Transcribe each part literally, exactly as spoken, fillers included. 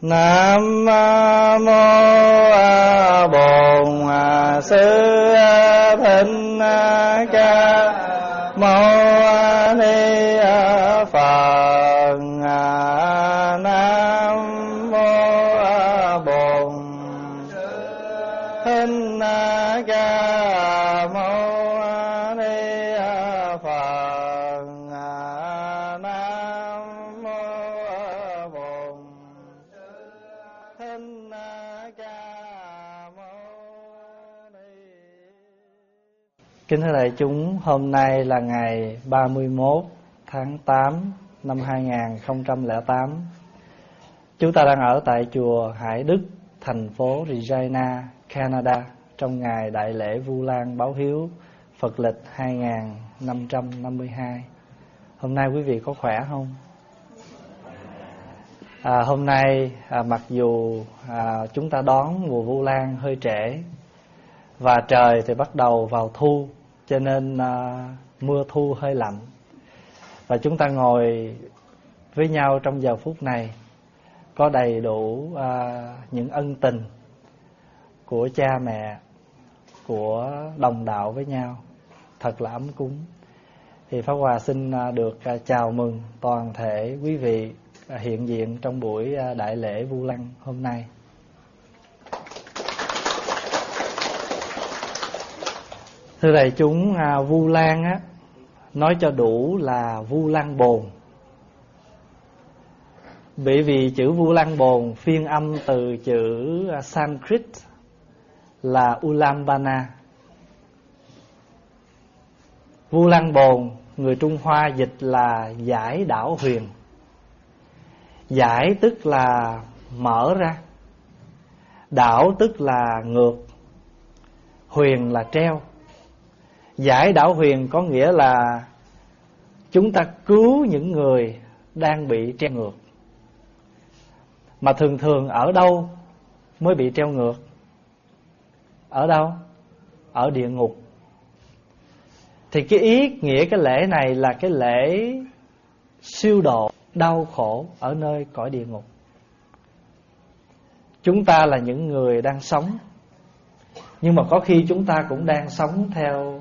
Nam mô Bổn Sư Thích Ca Mâu Ni Phật. Nam mô Bổn Sư Thích Ca Mâu Ni Phật. Nam mô Bổn Thích Ca Mâu Ni. Kính thưa đại chúng, hôm nay là ngày ba mươi mốt tháng tám năm hai nghìn không trăm lẻ tám. Chúng ta đang ở tại chùa Hải Đức, thành phố Regina, Canada, trong ngày đại lễ Vu Lan báo hiếu Phật lịch hai nghìn năm trăm năm mươi hai. Hôm nay quý vị có khỏe không? À, hôm nay à, mặc dù à, chúng ta đón mùa Vu Lan hơi trễ và trời thì bắt đầu vào thu, cho nên à, mưa thu hơi lạnh, và chúng ta ngồi với nhau trong giờ phút này có đầy đủ à, những ân tình của cha mẹ, của đồng đạo với nhau, thật là ấm cúng. Thì Pháp Hòa xin à, được à, chào mừng toàn thể quý vị à, hiện diện trong buổi à, đại lễ Vu Lan hôm nay. Thưa đại chúng, à, Vu Lan á, nói cho đủ là Vu Lan Bồn. Bởi vì chữ Vu Lan Bồn phiên âm từ chữ Sanskrit là Ulambana. Vu Lan Bồn người Trung Hoa dịch là giải đảo huyền. Giải tức là mở ra, đảo tức là ngược, huyền là treo. Giải đảo huyền có nghĩa là chúng ta cứu những người đang bị treo ngược. Mà thường thường ở đâu mới bị treo ngược? Ở đâu? Ở địa ngục. Thì cái ý nghĩa cái lễ này là cái lễ siêu độ đau khổ ở nơi cõi địa ngục. Chúng ta là những người đang sống, nhưng mà có khi chúng ta cũng đang sống theo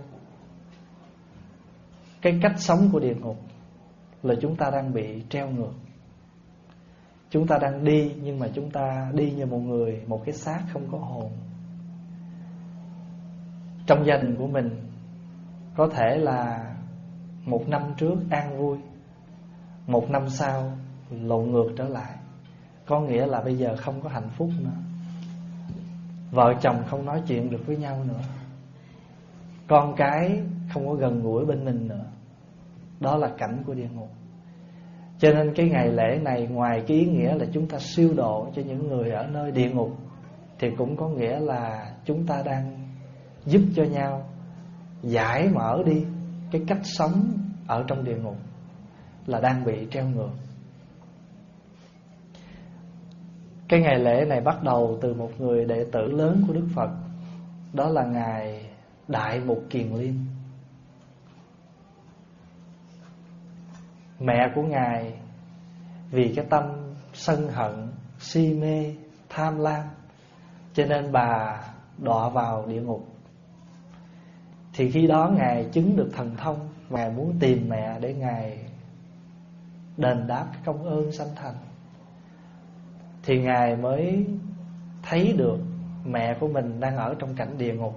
cái cách sống của địa ngục, là chúng ta đang bị treo ngược. Chúng ta đang đi, nhưng mà chúng ta đi như một người, một cái xác không có hồn. Trong gia đình của mình có thể là một năm trước an vui, một năm sau lộn ngược trở lại. Có nghĩa là bây giờ không có hạnh phúc nữa, vợ chồng không nói chuyện được với nhau nữa, con cái không có gần gũi bên mình nữa. Đó là cảnh của địa ngục. Cho nên cái ngày lễ này, ngoài cái ý nghĩa là chúng ta siêu độ cho những người ở nơi địa ngục, thì cũng có nghĩa là chúng ta đang giúp cho nhau giải mở đi cái cách sống ở trong địa ngục, là đang bị treo ngược. Cái ngày lễ này bắt đầu từ một người đệ tử lớn của Đức Phật, đó là Ngài Đại Mục Kiền Liên. Mẹ của Ngài vì cái tâm sân hận, si mê, tham lam, cho nên bà đọa vào địa ngục. Thì khi đó Ngài chứng được thần thông, Ngài muốn tìm mẹ để Ngài đền đáp cái công ơn sanh thành. Thì Ngài mới thấy được mẹ của mình đang ở trong cảnh địa ngục,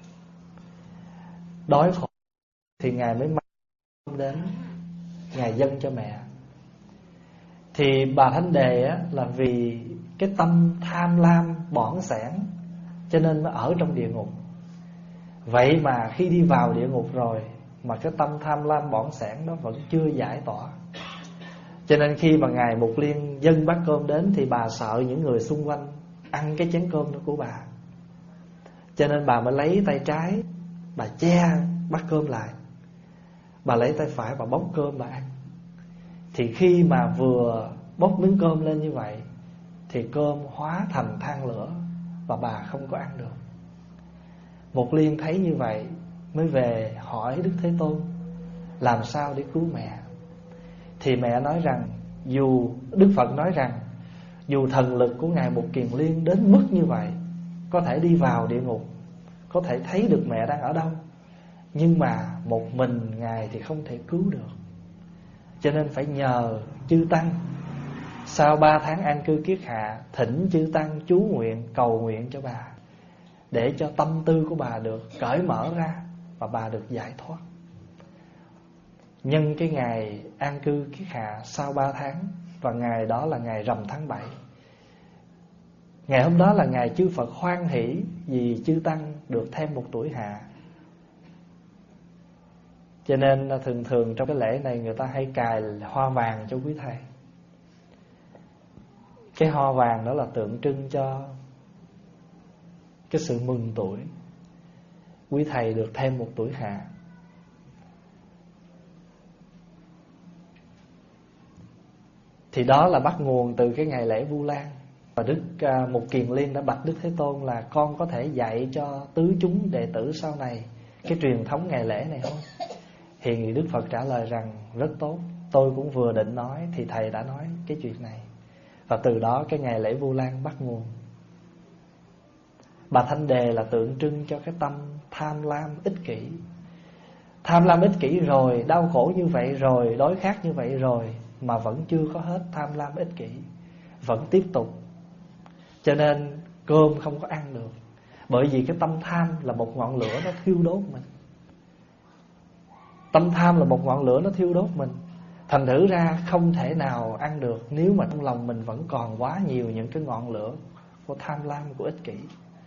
đói khổ. Thì Ngài mới mang đến, Ngài dâng cho mẹ. Thì bà Thánh Đề á, là vì cái tâm tham lam bỏng sẻn, cho nên mới ở trong địa ngục. Vậy mà khi đi vào địa ngục rồi, mà cái tâm tham lam bỏng sẻn đó vẫn chưa giải tỏa. Cho nên khi mà Ngài Mục Liên dâng bát cơm đến, thì bà sợ những người xung quanh ăn cái chén cơm đó của bà, cho nên bà mới lấy tay trái, bà che bát cơm lại, bà lấy tay phải, bà bóc cơm bà ăn. Thì khi mà vừa bóc miếng cơm lên như vậy, thì cơm hóa thành than lửa, và bà không có ăn được. Mục Liên thấy như vậy mới về hỏi Đức Thế Tôn làm sao để cứu mẹ. Thì mẹ nói rằng, dù Đức Phật nói rằng Dù thần lực của Ngài Một Kiền Liên đến mức như vậy, có thể đi vào địa ngục, có thể thấy được mẹ đang ở đâu, nhưng mà một mình Ngài thì không thể cứu được. Cho nên phải nhờ chư Tăng. Sau ba tháng an cư kiết hạ, thỉnh chư Tăng chú nguyện, cầu nguyện cho bà, để cho tâm tư của bà được cởi mở ra và bà được giải thoát. Nhân cái ngày an cư kiết hạ sau ba tháng, và ngày đó là ngày rằm tháng bảy. Ngày hôm đó là ngày chư Phật hoan hỷ vì chư Tăng được thêm một tuổi hạ. Cho nên thường thường trong cái lễ này người ta hay cài hoa vàng cho quý thầy. Cái hoa vàng đó là tượng trưng cho cái sự mừng tuổi. Quý thầy được thêm một tuổi hạ. Thì đó là bắt nguồn từ cái ngày lễ Vu Lan. Và Đức uh, Một Kiền Liên đã bạch Đức Thế Tôn là con có thể dạy cho tứ chúng đệ tử sau này cái truyền thống ngày lễ này không? Thì Đức Phật trả lời rằng rất tốt, tôi cũng vừa định nói thì thầy đã nói cái chuyện này. Và từ đó cái ngày lễ Vu Lan bắt nguồn. Bà Thanh Đề là tượng trưng cho cái tâm tham lam ích kỷ. Tham lam ích kỷ rồi, đau khổ như vậy rồi, đói khát như vậy rồi, mà vẫn chưa có hết tham lam ích kỷ, vẫn tiếp tục. Cho nên cơm không có ăn được. Bởi vì cái tâm tham là một ngọn lửa nó thiêu đốt mình. Tâm tham là một ngọn lửa nó thiêu đốt mình. Thành thử ra không thể nào ăn được nếu mà trong lòng mình vẫn còn quá nhiều những cái ngọn lửa của tham lam, của ích kỷ.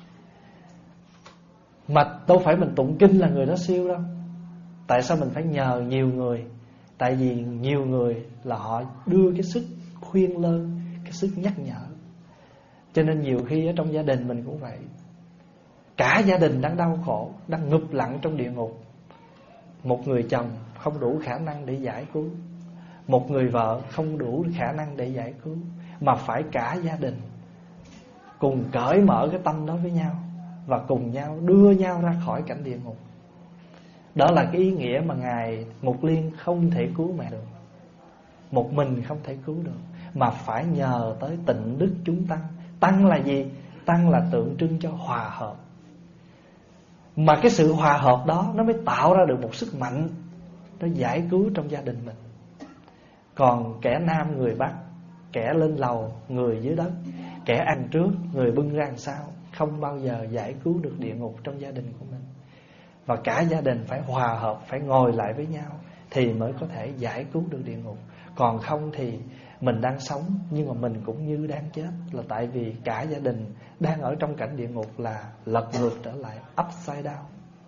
Mà đâu phải mình tụng kinh là người đó siêu đâu. Tại sao mình phải nhờ nhiều người? Tại vì nhiều người là họ đưa cái sức khuyên lơn, cái sức nhắc nhở. Cho nên nhiều khi ở trong gia đình mình cũng vậy. Cả gia đình đang đau khổ, đang ngụp lặn trong địa ngục. Một người chồng không đủ khả năng để giải cứu, một người vợ không đủ khả năng để giải cứu, mà phải cả gia đình cùng cởi mở cái tâm đó với nhau, và cùng nhau đưa nhau ra khỏi cảnh địa ngục. Đó là cái ý nghĩa mà Ngài Mục Liên không thể cứu mẹ được. Một mình không thể cứu được, mà phải nhờ tới tịnh đức chúng Tăng. Tăng là gì? Tăng là tượng trưng cho hòa hợp. Mà cái sự hòa hợp đó nó mới tạo ra được một sức mạnh, nó giải cứu trong gia đình mình. Còn kẻ nam người bắt, kẻ lên lầu người dưới đất, kẻ ăn trước người bưng ra làm sao, không bao giờ giải cứu được địa ngục trong gia đình của mình. Và cả gia đình phải hòa hợp, phải ngồi lại với nhau thì mới có thể giải cứu được địa ngục. Còn không thì mình đang sống nhưng mà mình cũng như đang chết, là tại vì cả gia đình đang ở trong cảnh địa ngục, là lật ngược trở lại, upside down.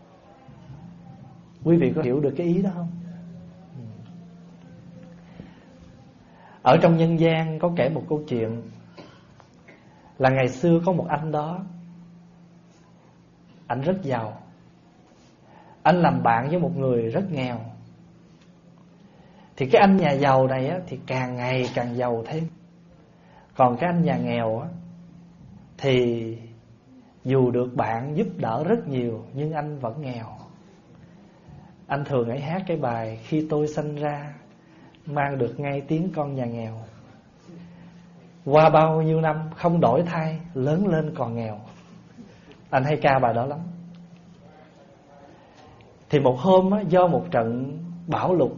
Quý vị có hiểu được cái ý đó không? Ở trong nhân gian có kể một câu chuyện là ngày xưa có một anh đó, anh rất giàu. Anh làm bạn với một người rất nghèo. Thì cái anh nhà giàu này á, thì càng ngày càng giàu thêm. Còn cái anh nhà nghèo á, thì dù được bạn giúp đỡ rất nhiều, nhưng anh vẫn nghèo. Anh thường ấy hát cái bài khi tôi sanh ra, mang được ngay tiếng con nhà nghèo. Qua bao nhiêu năm không đổi thay, lớn lên còn nghèo. Anh hay ca bài đó lắm. Thì một hôm á, do một trận bão lụt,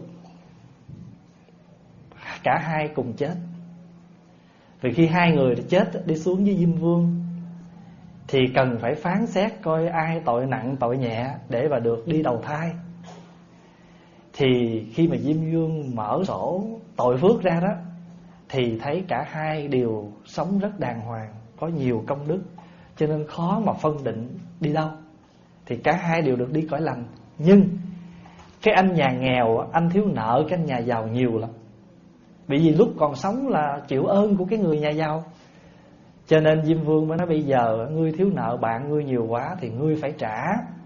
cả hai cùng chết. Vì khi hai người chết đi xuống với Diêm Vương, thì cần phải phán xét coi ai tội nặng tội nhẹ để mà được đi đầu thai. Thì khi mà Diêm Vương mở sổ tội phước ra đó, thì thấy cả hai đều sống rất đàng hoàng, có nhiều công đức, cho nên khó mà phân định đi đâu. Thì cả hai đều được đi cõi lành. Nhưng cái anh nhà nghèo, anh thiếu nợ cái anh nhà giàu nhiều lắm. Bởi vì lúc còn sống là chịu ơn của cái người nhà giàu. Cho nên Diêm Vương mới nói bây giờ ngươi thiếu nợ bạn ngươi nhiều quá thì ngươi phải trả.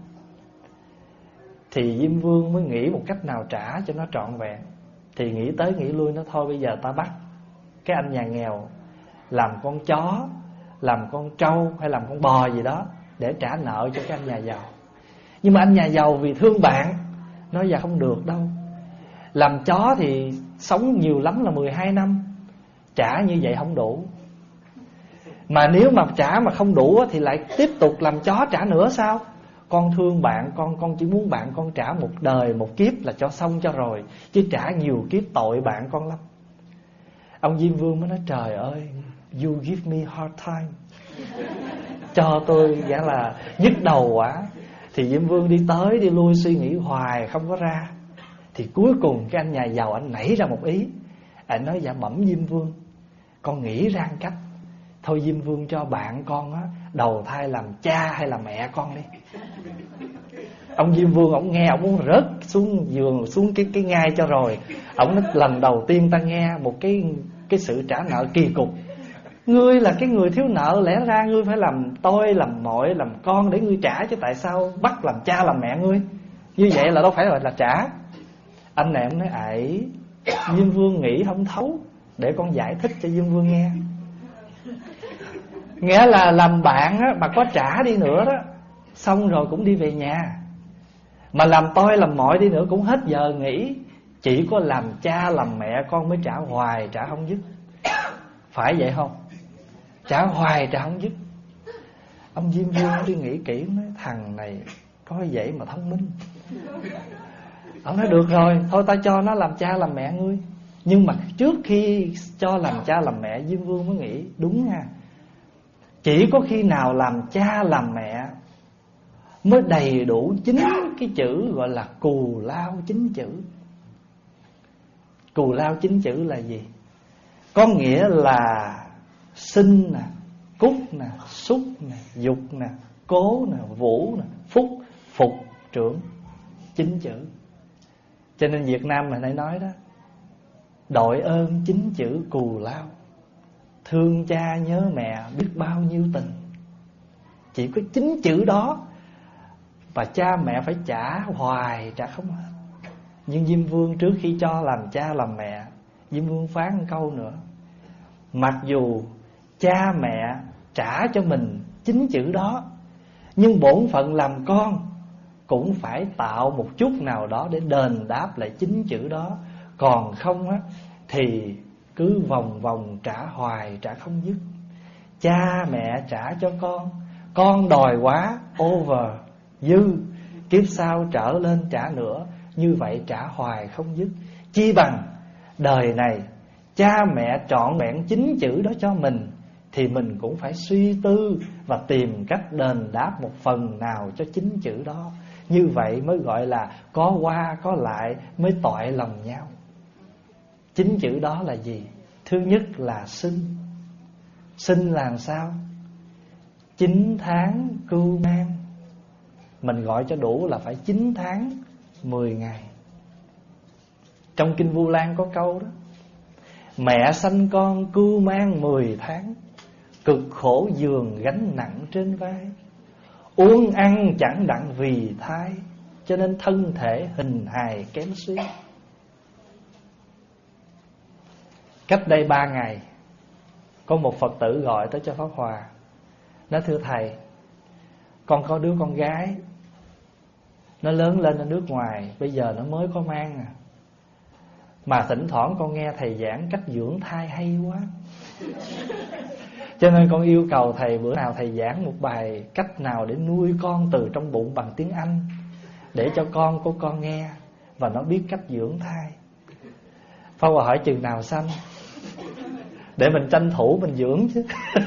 Thì Diêm Vương mới nghĩ một cách nào trả cho nó trọn vẹn. Thì nghĩ tới nghĩ lui, nó thôi bây giờ ta bắt cái anh nhà nghèo làm con chó, làm con trâu hay làm con bò gì đó để trả nợ cho cái anh nhà giàu. Nhưng mà anh nhà giàu vì thương bạn, nói dạ không được đâu. Làm chó thì sống nhiều lắm là mười hai năm, trả như vậy không đủ. Mà nếu mà trả mà không đủ thì lại tiếp tục làm chó trả nữa sao? Con thương bạn, con con chỉ muốn bạn con trả một đời, một kiếp là cho xong cho rồi, chứ trả nhiều kiếp tội bạn con lắm. Ông Diêm Vương mới nói trời ơi, you give me hard time, cho tôi nghĩa là nhức đầu quá. Thì Diêm Vương đi tới đi lui suy nghĩ hoài không có ra. Thì cuối cùng cái anh nhà giàu anh nảy ra một ý. Anh nói dạ bẩm Diêm Vương, con nghĩ ra một cách. Thôi Diêm Vương cho bạn con á đầu thai làm cha hay là mẹ con đi. Ông Diêm Vương ông nghe ông muốn rớt xuống giường, xuống cái cái ngai cho rồi. Ông nói lần đầu tiên ta nghe một cái cái sự trả nợ kỳ cục. Ngươi là cái người thiếu nợ, lẽ ra ngươi phải làm tôi, làm mọi, làm con để ngươi trả, chứ tại sao bắt làm cha làm mẹ ngươi? Như vậy là đâu phải là, là trả. Anh này ông nói ải, Diêm Vương nghĩ không thấu, để con giải thích cho Diêm Vương nghe. Nghĩa là làm bạn á, mà có trả đi nữa đó, xong rồi cũng đi về nhà. Mà làm tôi làm mọi đi nữa cũng hết giờ nghỉ. Chỉ có làm cha làm mẹ con mới trả hoài trả không dứt. Phải vậy không? Trả hoài trả không dứt. Ông Diêm Vương đi nghĩ kỹ, nói thằng này có vậy mà thông minh. Ông nói được rồi, thôi ta cho nó làm cha làm mẹ ngươi. Nhưng mà trước khi cho làm cha làm mẹ, Diêm Vương mới nghĩ đúng nha, chỉ có khi nào làm cha làm mẹ mới đầy đủ chính cái chữ gọi là cù lao chính chữ. Cù lao chính chữ là gì? Có nghĩa là sinh nè, cúc nè, xúc nè, dục nè, cố nè, vũ nè, phúc, phục, trưởng. Chính chữ. Cho nên Việt Nam mình hay nói đó, đội ơn chính chữ cù lao, thương cha nhớ mẹ biết bao nhiêu tình. Chỉ có chính chữ đó, và cha mẹ phải trả hoài trả không hết. Nhưng Diêm Vương trước khi cho làm cha làm mẹ, Diêm Vương phán một câu nữa. Mặc dù cha mẹ trả cho mình chính chữ đó, nhưng bổn phận làm con cũng phải tạo một chút nào đó để đền đáp lại chính chữ đó. Còn không á thì cứ vòng vòng trả hoài trả không dứt. Cha mẹ trả cho con, con đòi quá, over, dư, kiếp sau trở lên trả nữa. Như vậy trả hoài không dứt. Chi bằng đời này cha mẹ trọn vẹn chính chữ đó cho mình, thì mình cũng phải suy tư và tìm cách đền đáp một phần nào cho chính chữ đó. Như vậy mới gọi là có qua có lại, mới toại lòng nhau. Chính chữ đó là gì? Thứ nhất là sinh. Sinh làm sao? Chín tháng cưu mang. Mình gọi cho đủ là phải chín tháng mười ngày. Trong Kinh Vu Lan có câu đó: mẹ sanh con cưu mang mười tháng, cực khổ giường gánh nặng trên vai, uống ăn chẳng đặng vì thai, cho nên thân thể hình hài kém suy. Cách đây ba ngày, có một Phật tử gọi tới cho Pháp Hòa, nói thưa thầy, con có đứa con gái, nó lớn lên ở nước ngoài, bây giờ nó mới có mang à. Mà thỉnh thoảng con nghe thầy giảng cách dưỡng thai hay quá, cho nên con yêu cầu thầy bữa nào thầy giảng một bài cách nào để nuôi con từ trong bụng bằng tiếng Anh, để cho con của con nghe và nó biết cách dưỡng thai. Pháp Hòa hỏi chừng nào sanh, để mình tranh thủ mình dưỡng chứ.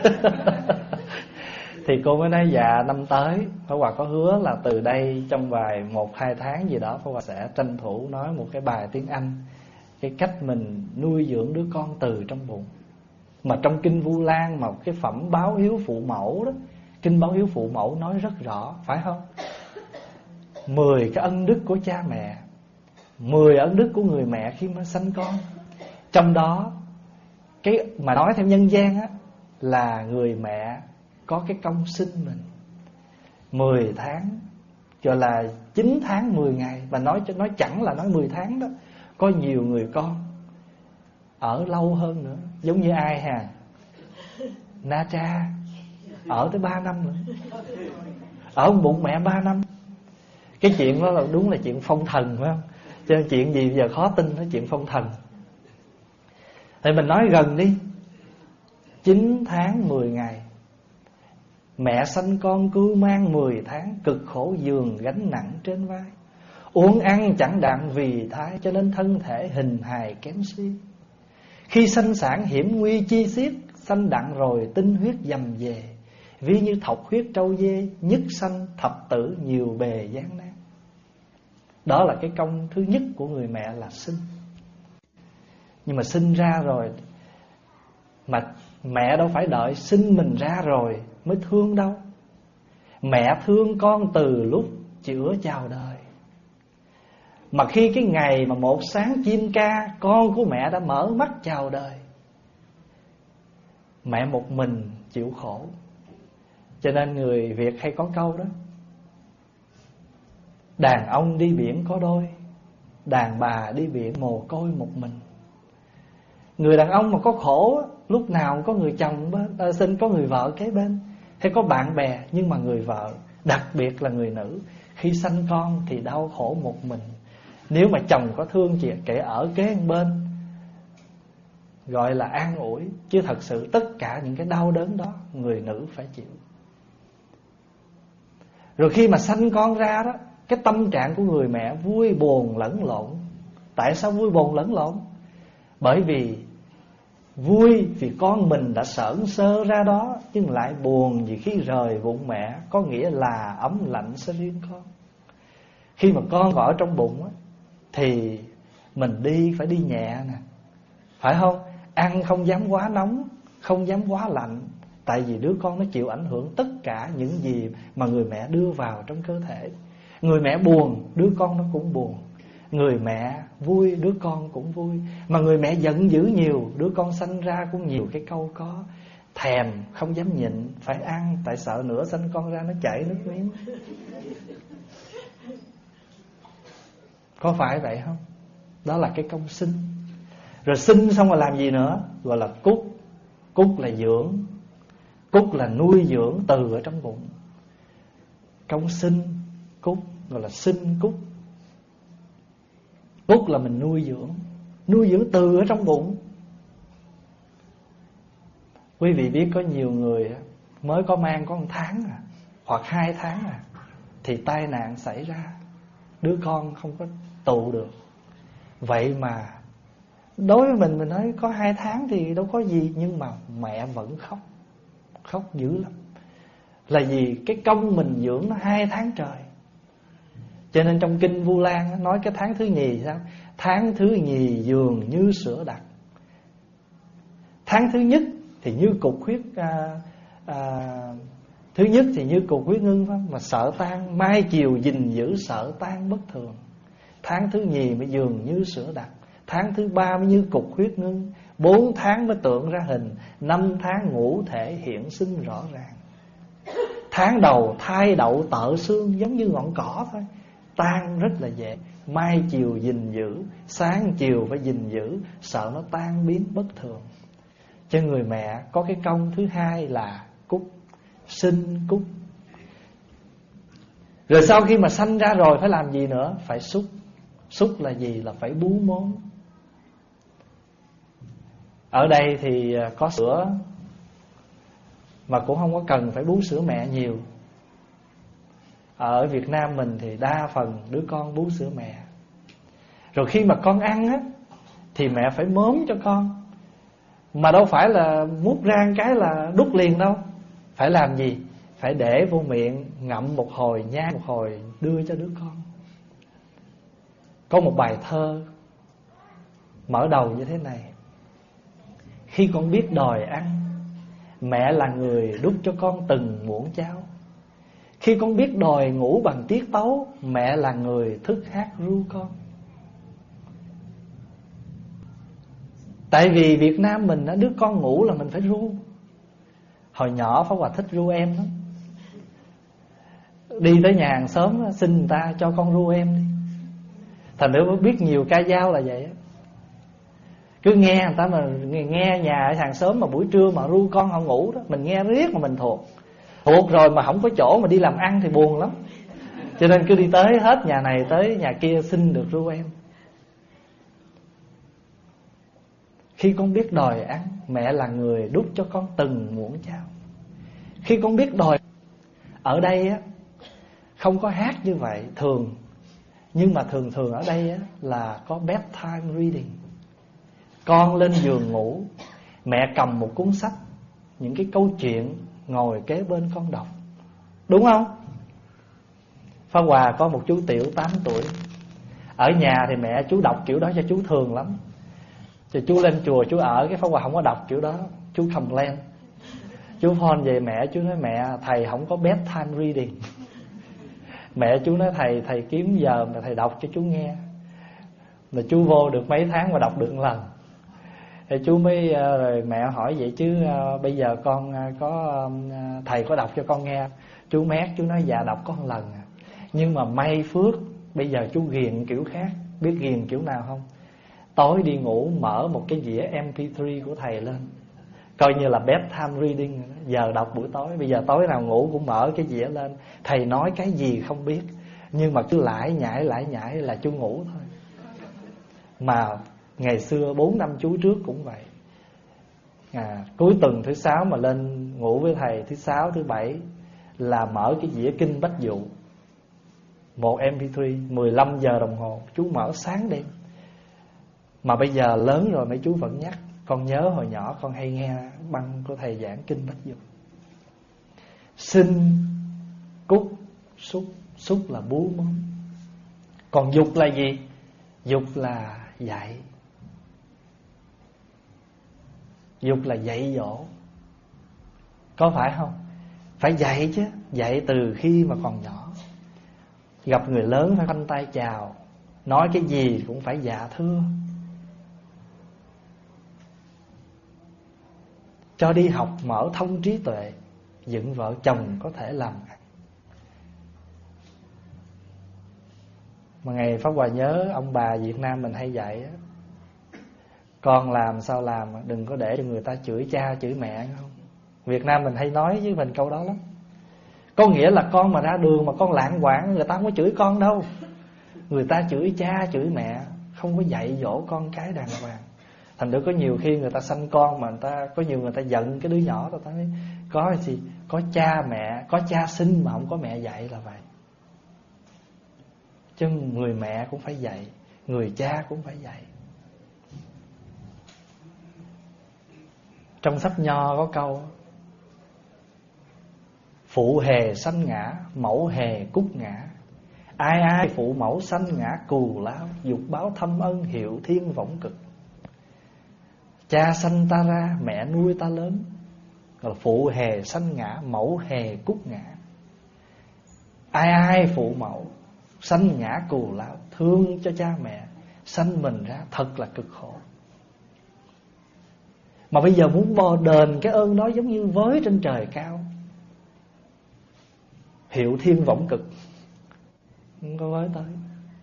Thì cô mới nói dạ năm tới. Pháp Hòa có hứa là từ đây trong vài một hai tháng gì đó, Pháp Hòa sẽ tranh thủ nói một cái bài tiếng Anh, cái cách mình nuôi dưỡng đứa con từ trong bụng. Mà trong Kinh Vu Lan, mà cái phẩm báo hiếu phụ mẫu đó, Kinh báo hiếu phụ mẫu nói rất rõ, phải không? Mười cái ân đức của cha mẹ, mười ân đức của người mẹ khi mà sanh con. Trong đó cái mà nói theo nhân gian á, là người mẹ có cái công sinh mình mười tháng, gọi là chín tháng mười ngày. Và nói cho nói chẳng là nói mười tháng đó, có nhiều người con ở lâu hơn nữa. Giống như ai hà? Na Tra ở tới ba năm nữa, ở bụng mẹ ba năm. Cái chuyện đó là đúng là chuyện phong thần, phải không? Cho nên chuyện gì giờ khó tin, nói chuyện phong thần. Thì mình nói gần đi, chín tháng mười ngày. Mẹ sanh con cưu mang mười tháng, cực khổ giường gánh nặng trên vai. Uống ăn chẳng đặng vì thai, cho nên thân thể hình hài kém suy. Khi sanh sản hiểm nguy chi xiết, sanh đặng rồi tinh huyết dầm về. Ví như thọc huyết trâu dê, nhất sanh thập tử nhiều bề gian nan. Đó là cái công thứ nhất của người mẹ là sinh. Nhưng mà sinh ra rồi, mà mẹ đâu phải đợi sinh mình ra rồi mới thương đâu. Mẹ thương con từ lúc chữa chào đời. Mà khi cái ngày mà một sáng chim ca, con của mẹ đã mở mắt chào đời, mẹ một mình chịu khổ. Cho nên người Việt hay có câu đó: đàn ông đi biển có đôi, đàn bà đi biển mồ côi một mình. Người đàn ông mà có khổ, lúc nào có người chồng bên, à, xin có người vợ kế bên, hay có bạn bè. Nhưng mà người vợ, đặc biệt là người nữ, khi sanh con thì đau khổ một mình. Nếu mà chồng có thương chị kể ở kế bên, gọi là an ủi. Chứ thật sự tất cả những cái đau đớn đó người nữ phải chịu. Rồi khi mà sanh con ra đó, cái tâm trạng của người mẹ vui buồn lẫn lộn. Tại sao vui buồn lẫn lộn? Bởi vì vui vì con mình đã sởn sơ ra đó, nhưng lại buồn vì khi rời bụng mẹ, có nghĩa là ấm lạnh sẽ riêng con. Khi mà con còn ở trong bụng á, thì mình đi phải đi nhẹ nè, phải không? Ăn không dám quá nóng, không dám quá lạnh. Tại vì đứa con nó chịu ảnh hưởng tất cả những gì mà người mẹ đưa vào trong cơ thể. Người mẹ buồn, đứa con nó cũng buồn. Người mẹ vui, đứa con cũng vui. Mà người mẹ giận dữ nhiều, đứa con sanh ra cũng nhiều cái câu có: thèm, không dám nhịn, phải ăn, tại sợ nữa sanh con ra nó chảy nước miếng. Có phải vậy không? Đó là cái công sinh. Rồi sinh xong rồi làm gì nữa? Gọi là cúc. Cúc là dưỡng, cúc là nuôi dưỡng từ ở trong bụng. Công sinh, cúc, gọi là sinh cúc. Cúc là mình nuôi dưỡng, nuôi dưỡng từ ở trong bụng. Quý vị biết có nhiều người mới có mang có một tháng à, hoặc hai tháng à, thì tai nạn xảy ra, đứa con không có tụ được. Vậy mà đối với mình, mình nói có hai tháng thì đâu có gì. Nhưng mà mẹ vẫn khóc, khóc dữ lắm. Là vì cái công mình dưỡng nó hai tháng trời. Cho nên trong kinh Vu Lan nói cái tháng thứ nhì sao? Tháng thứ nhì dường như sữa đặc. Tháng thứ nhất thì như cục huyết à, à, Thứ nhất thì như cục huyết ngưng phải không? Mà sợ tan, mai chiều gìn giữ sợ tan bất thường. Tháng thứ nhì mới dường như sữa đặc. Tháng thứ ba mới như cục huyết ngưng. Bốn tháng mới tượng ra hình. Năm tháng ngũ thể hiện sinh rõ ràng. Tháng đầu thai đậu tợ xương, giống như ngọn cỏ thôi, tan rất là dễ. Mai chiều gìn giữ, sáng chiều phải gìn giữ, sợ nó tan biến bất thường. Cho người mẹ có cái công thứ hai là cúc, sinh cúc. Rồi sau khi mà sanh ra rồi phải làm gì nữa? Phải xúc. Xúc là gì? Là phải bú mớm. Ở đây thì có sữa, mà cũng không có cần phải bú sữa mẹ nhiều. Ở Việt Nam mình thì đa phần đứa con bú sữa mẹ. Rồi khi mà con ăn á, thì mẹ phải mớm cho con. Mà đâu phải là mút ra cái là đút liền đâu. Phải làm gì? Phải để vô miệng, ngậm một hồi, nhai một hồi, đưa cho đứa con. Có một bài thơ mở đầu như thế này: khi con biết đòi ăn, mẹ là người đút cho con từng muỗng cháo. Khi con biết đòi ngủ bằng tiết tấu, mẹ là người thức hát ru con. Tại vì Việt Nam mình, đứa con ngủ là mình phải ru. Hồi nhỏ Pháp Hòa thích ru em lắm. Đi tới nhà hàng xóm xin người ta cho con ru em đi. Thành nữa biết nhiều ca dao là vậy. Cứ nghe người ta mà nghe nhà ở hàng xóm mà buổi trưa mà ru con họ ngủ đó, mình nghe riết mà mình thuộc. Thuộc rồi mà không có chỗ mà đi làm ăn thì buồn lắm. Cho nên cứ đi tới hết nhà này tới nhà kia xin được ru em. Khi con biết đòi ăn, mẹ là người đút cho con từng muỗng cháo. Khi con biết đòi. Ở đây á không có hát như vậy thường, nhưng mà thường thường ở đây á là có bedtime reading. Con lên giường ngủ, mẹ cầm một cuốn sách, những cái câu chuyện, ngồi kế bên con đọc. Đúng không? Pháp Hòa có một chú Tiểu tám tuổi. Ở nhà thì mẹ chú đọc kiểu đó cho chú thường lắm. Rồi chú lên chùa chú ở, cái Pháp Hòa không có đọc kiểu đó, chú complain. Chú phone về mẹ, chú nói mẹ thầy không có bedtime reading. Mẹ chú nói thầy thầy kiếm giờ mà thầy đọc cho chú nghe. Rồi chú vô được mấy tháng mà đọc được một lần. Thì chú mới rồi mẹ hỏi vậy chứ uh, bây giờ con uh, có uh, thầy có đọc cho con nghe. Chú mét, chú nói dạ đọc có một lần à. Nhưng mà may phước bây giờ chú ghiền kiểu khác. Biết ghiền kiểu nào không? Tối đi ngủ mở một cái đĩa em pê ba của thầy lên, coi như là bedtime reading. Giờ đọc buổi tối. Bây giờ tối nào ngủ cũng mở cái dĩa lên. Thầy nói cái gì không biết, nhưng mà cứ lải nhải lải nhải là chú ngủ thôi. Mà ngày xưa bốn năm chú trước cũng vậy. à, Cuối tuần thứ sáu mà lên ngủ với thầy, thứ sáu thứ bảy là mở cái dĩa kinh Bách Dụ, một em pê ba mười lăm giờ đồng hồ. Chú mở sáng đêm. Mà bây giờ lớn rồi mấy chú vẫn nhắc. Con nhớ hồi nhỏ con hay nghe băng của thầy giảng kinh Bách Dụ. Sinh, cúc, xúc. Xúc là bú mớm. Còn dục là gì? Dục là dạy. Dục là dạy dỗ. Có phải không? Phải dạy chứ. Dạy từ khi mà còn nhỏ. Gặp người lớn phải khoanh tay chào. Nói cái gì cũng phải dạ thưa. Cho đi học mở thông trí tuệ. Dựng vợ chồng có thể làm. Mà ngày Pháp Hòa nhớ ông bà Việt Nam mình hay dạy á, con làm sao làm, đừng có để cho người ta chửi cha chửi mẹ. Không, Việt Nam mình hay nói với mình câu đó lắm. Có nghĩa là con mà ra đường mà con lạng quạng, người ta không có chửi con đâu. Người ta chửi cha chửi mẹ, không có dạy dỗ con cái đàng hoàng. Thành ra có nhiều khi người ta sanh con mà người ta có nhiều người ta giận cái đứa nhỏ. Ta thấy có gì, có cha mẹ, có cha sinh mà không có mẹ dạy là vậy. Chứ người mẹ cũng phải dạy, người cha cũng phải dạy. Trong sách Nho có câu: phụ hề sanh ngã, mẫu hề cúc ngã. Ai ai phụ mẫu sanh ngã cù lao, dục báo thâm ân hiệu thiên võng cực. Cha sanh ta ra, mẹ nuôi ta lớn. Gọi là phụ hề sanh ngã, mẫu hề cúc ngã. Ai ai phụ mẫu sanh ngã cù lao, thương cho cha mẹ, sanh mình ra thật là cực khổ. Mà bây giờ muốn bò đền cái ơn đó giống như với trên trời cao, hiệu thiên võng cực, không có với tới.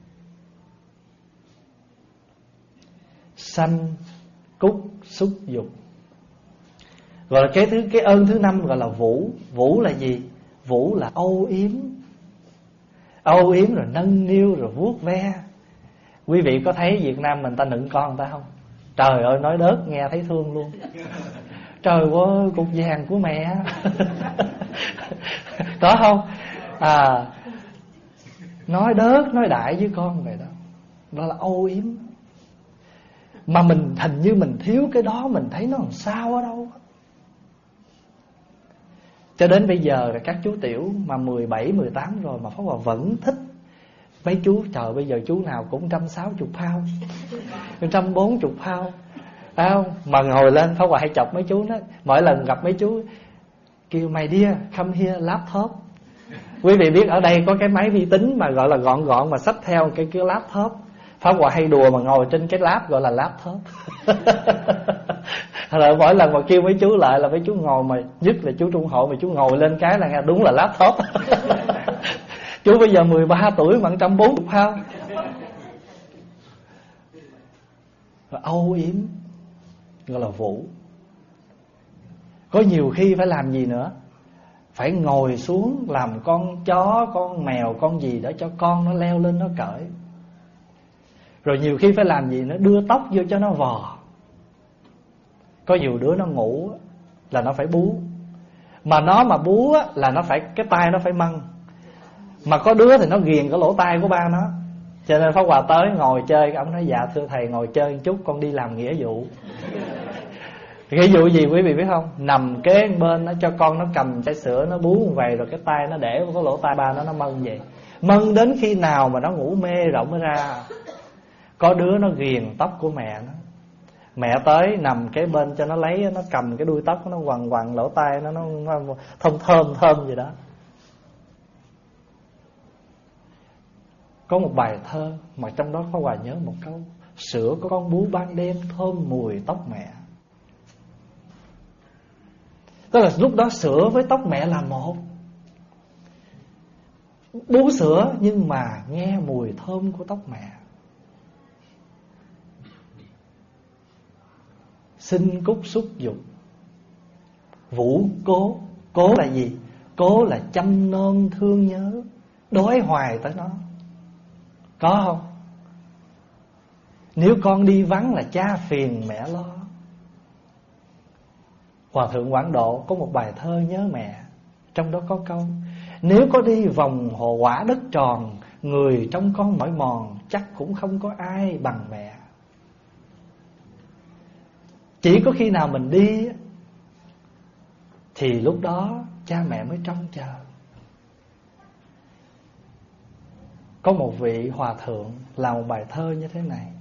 Sanh cúc xúc dục. Gọi là cái thứ cái ơn thứ năm gọi là vũ. Vũ là gì? Vũ là âu yếm. Âu yếm rồi nâng niu rồi vuốt ve. Quý vị có thấy Việt Nam mình ta nựng con người ta không? Trời ơi nói đớt nghe thấy thương luôn. Trời ơi cục vàng của mẹ. Có không? À, nói đớt nói đại với con vậy đó. Đó là âu yếm. Mà mình hình như mình thiếu cái đó, mình thấy nó làm sao ở đâu. Cho đến bây giờ các chú tiểu mà mười bảy, mười tám rồi mà Pháp Hòa vẫn thích mấy chú. Trời bây giờ chú nào cũng một trăm sáu mươi pound, một trăm bốn mươi pound, phải không? Mà ngồi lên Pháp Hòa hay chọc mấy chú đó. Mỗi lần gặp mấy chú kêu mày dear come here laptop. Quý vị biết ở đây có cái máy vi tính mà gọi là gọn gọn mà xách theo cái cái laptop. Pháp Hòa hay đùa mà ngồi trên cái lap gọi là laptop. Rồi mỗi lần mà kêu mấy chú lại là mấy chú ngồi, mà nhất là chú Trung Hội mà chú ngồi lên cái là nghe đúng là laptop. Chú bây giờ mười ba tuổi mà một trăm bốn mươi pound. Rồi âu yếm gọi là vũ. Có nhiều khi phải làm gì nữa? Phải ngồi xuống làm con chó, con mèo, con gì đó cho con nó leo lên nó cởi. Rồi nhiều khi phải làm gì nữa? Đưa tóc vô cho nó vò. Có nhiều đứa nó ngủ là nó phải bú. Mà nó mà bú á, là nó phải, cái tay nó phải măng. Mà có đứa thì nó ghiền cái lỗ tai của ba nó. Cho nên Pháp Hòa tới ngồi chơi, ông nói dạ thưa thầy ngồi chơi một chút, con đi làm nghĩa vụ. Nghĩa vụ gì quý vị biết không? Nằm kế bên nó, cho con nó cầm chai sữa, nó bú như vậy, rồi cái tay nó để vào cái lỗ tai ba nó, nó mân vậy. Mân đến khi nào mà nó ngủ mê rộng mới ra. Có đứa nó ghiền tóc của mẹ nó, mẹ tới nằm kế bên cho nó lấy, nó cầm cái đuôi tóc nó quằn quằn lỗ tai nó, nó thơm thơm thơm gì đó. Có một bài thơ mà trong đó có Hòa nhớ một câu: sữa của con bú ban đêm thơm mùi tóc mẹ. Tức là lúc đó sữa với tóc mẹ là một. Bú sữa nhưng mà nghe mùi thơm của tóc mẹ. Sinh cúc xúc dục, vũ cố. Cố là gì? Cố là chăm nom thương nhớ, đói hoài tới nó. Có không? Nếu con đi vắng là cha phiền mẹ lo. Hòa thượng Quảng Độ có một bài thơ nhớ mẹ, trong đó có câu: nếu có đi vòng hồ quả đất tròn, người trong con mỏi mòn, chắc cũng không có ai bằng mẹ. Chỉ có khi nào mình đi thì lúc đó cha mẹ mới trông chờ. Có một vị hòa thượng làm một bài thơ như thế này: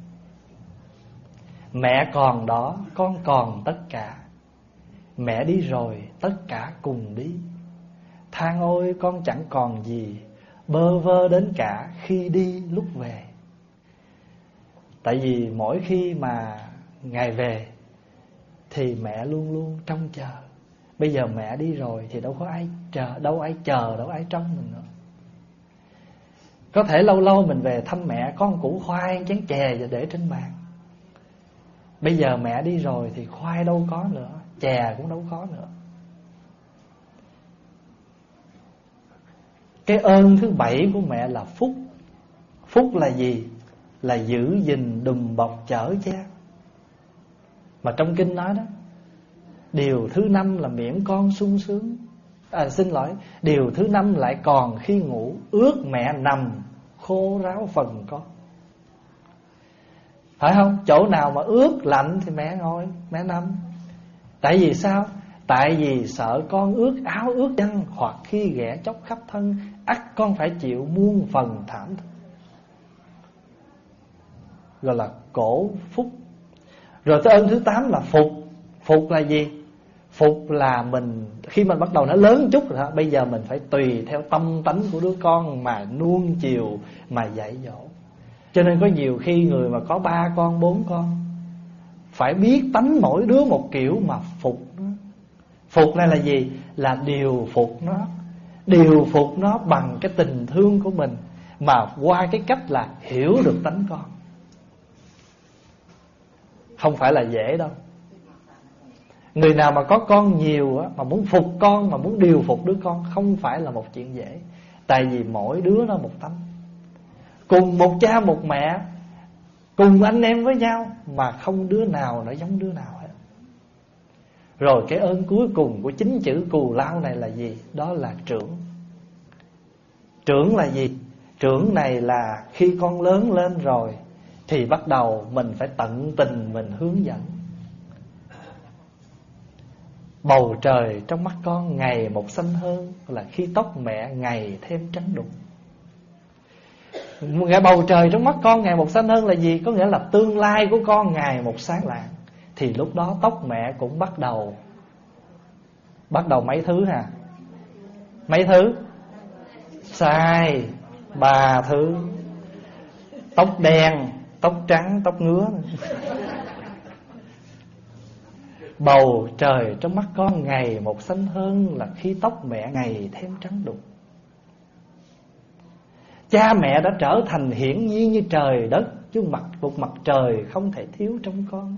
mẹ còn đó, con còn tất cả. Mẹ đi rồi, tất cả cùng đi. Than ôi con chẳng còn gì, bơ vơ đến cả khi đi lúc về. Tại vì mỗi khi mà ngày về thì mẹ luôn luôn trông chờ. Bây giờ mẹ đi rồi thì đâu có ai chờ, đâu ai chờ, đâu ai trông mình nữa. Có thể lâu lâu mình về thăm mẹ, có một củ khoai, chén chè và để trên bàn. Bây giờ mẹ đi rồi thì khoai đâu có nữa, chè cũng đâu có nữa. Cái ơn thứ bảy của mẹ là phúc. Phúc là gì? Là giữ gìn đùm bọc chở che. Mà trong kinh nói đó, điều thứ năm là miễn con sung sướng. À xin lỗi, điều thứ năm lại còn khi ngủ, ước mẹ nằm khô ráo phần con. Phải không? Chỗ nào mà ướt lạnh thì mẹ ngồi, mẹ nằm. Tại vì sao? Tại vì sợ con ướt áo ướt chân, hoặc khi ghẻ chóc khắp thân, ắt con phải chịu muôn phần thảm thức. Gọi là cổ phúc. Rồi tới ơn thứ tám là phục. Phục là gì? Phục là mình, khi mình bắt đầu nó lớn chút rồi đó, bây giờ mình phải tùy theo tâm tánh của đứa con mà nuông chiều, mà dạy dỗ. Cho nên có nhiều khi người mà có ba con, bốn con phải biết tánh mỗi đứa một kiểu mà phục nó. Phục này là gì? Là điều phục nó. Điều phục nó bằng cái tình thương của mình, mà qua cái cách là hiểu được tánh con. Không phải là dễ đâu. Người nào mà có con nhiều á, mà muốn phục con, mà muốn điều phục đứa con, không phải là một chuyện dễ. Tại vì mỗi đứa nó một tánh, cùng một cha một mẹ, cùng anh em với nhau, mà không đứa nào nó giống đứa nào hết. Rồi cái ơn cuối cùng của chính chữ cù lao này là gì? Đó là trưởng. Trưởng là gì? Trưởng này là khi con lớn lên rồi thì bắt đầu mình phải tận tình mình hướng dẫn. Bầu trời trong mắt con ngày một xanh hơn, là khi tóc mẹ ngày thêm trắng đục. Bầu trời trong mắt con ngày một xanh hơn là gì? Có nghĩa là tương lai của con ngày một sáng lạng. Thì lúc đó tóc mẹ cũng bắt đầu Bắt đầu mấy thứ hả? Mấy thứ? Sai. Ba thứ. Tóc đen, tóc trắng, tóc ngứa. Bầu trời trong mắt con ngày một xanh hơn, là khi tóc mẹ ngày thêm trắng đục. Cha mẹ đã trở thành hiển nhiên như trời đất, chứ mặt một mặt trời không thể thiếu trong con.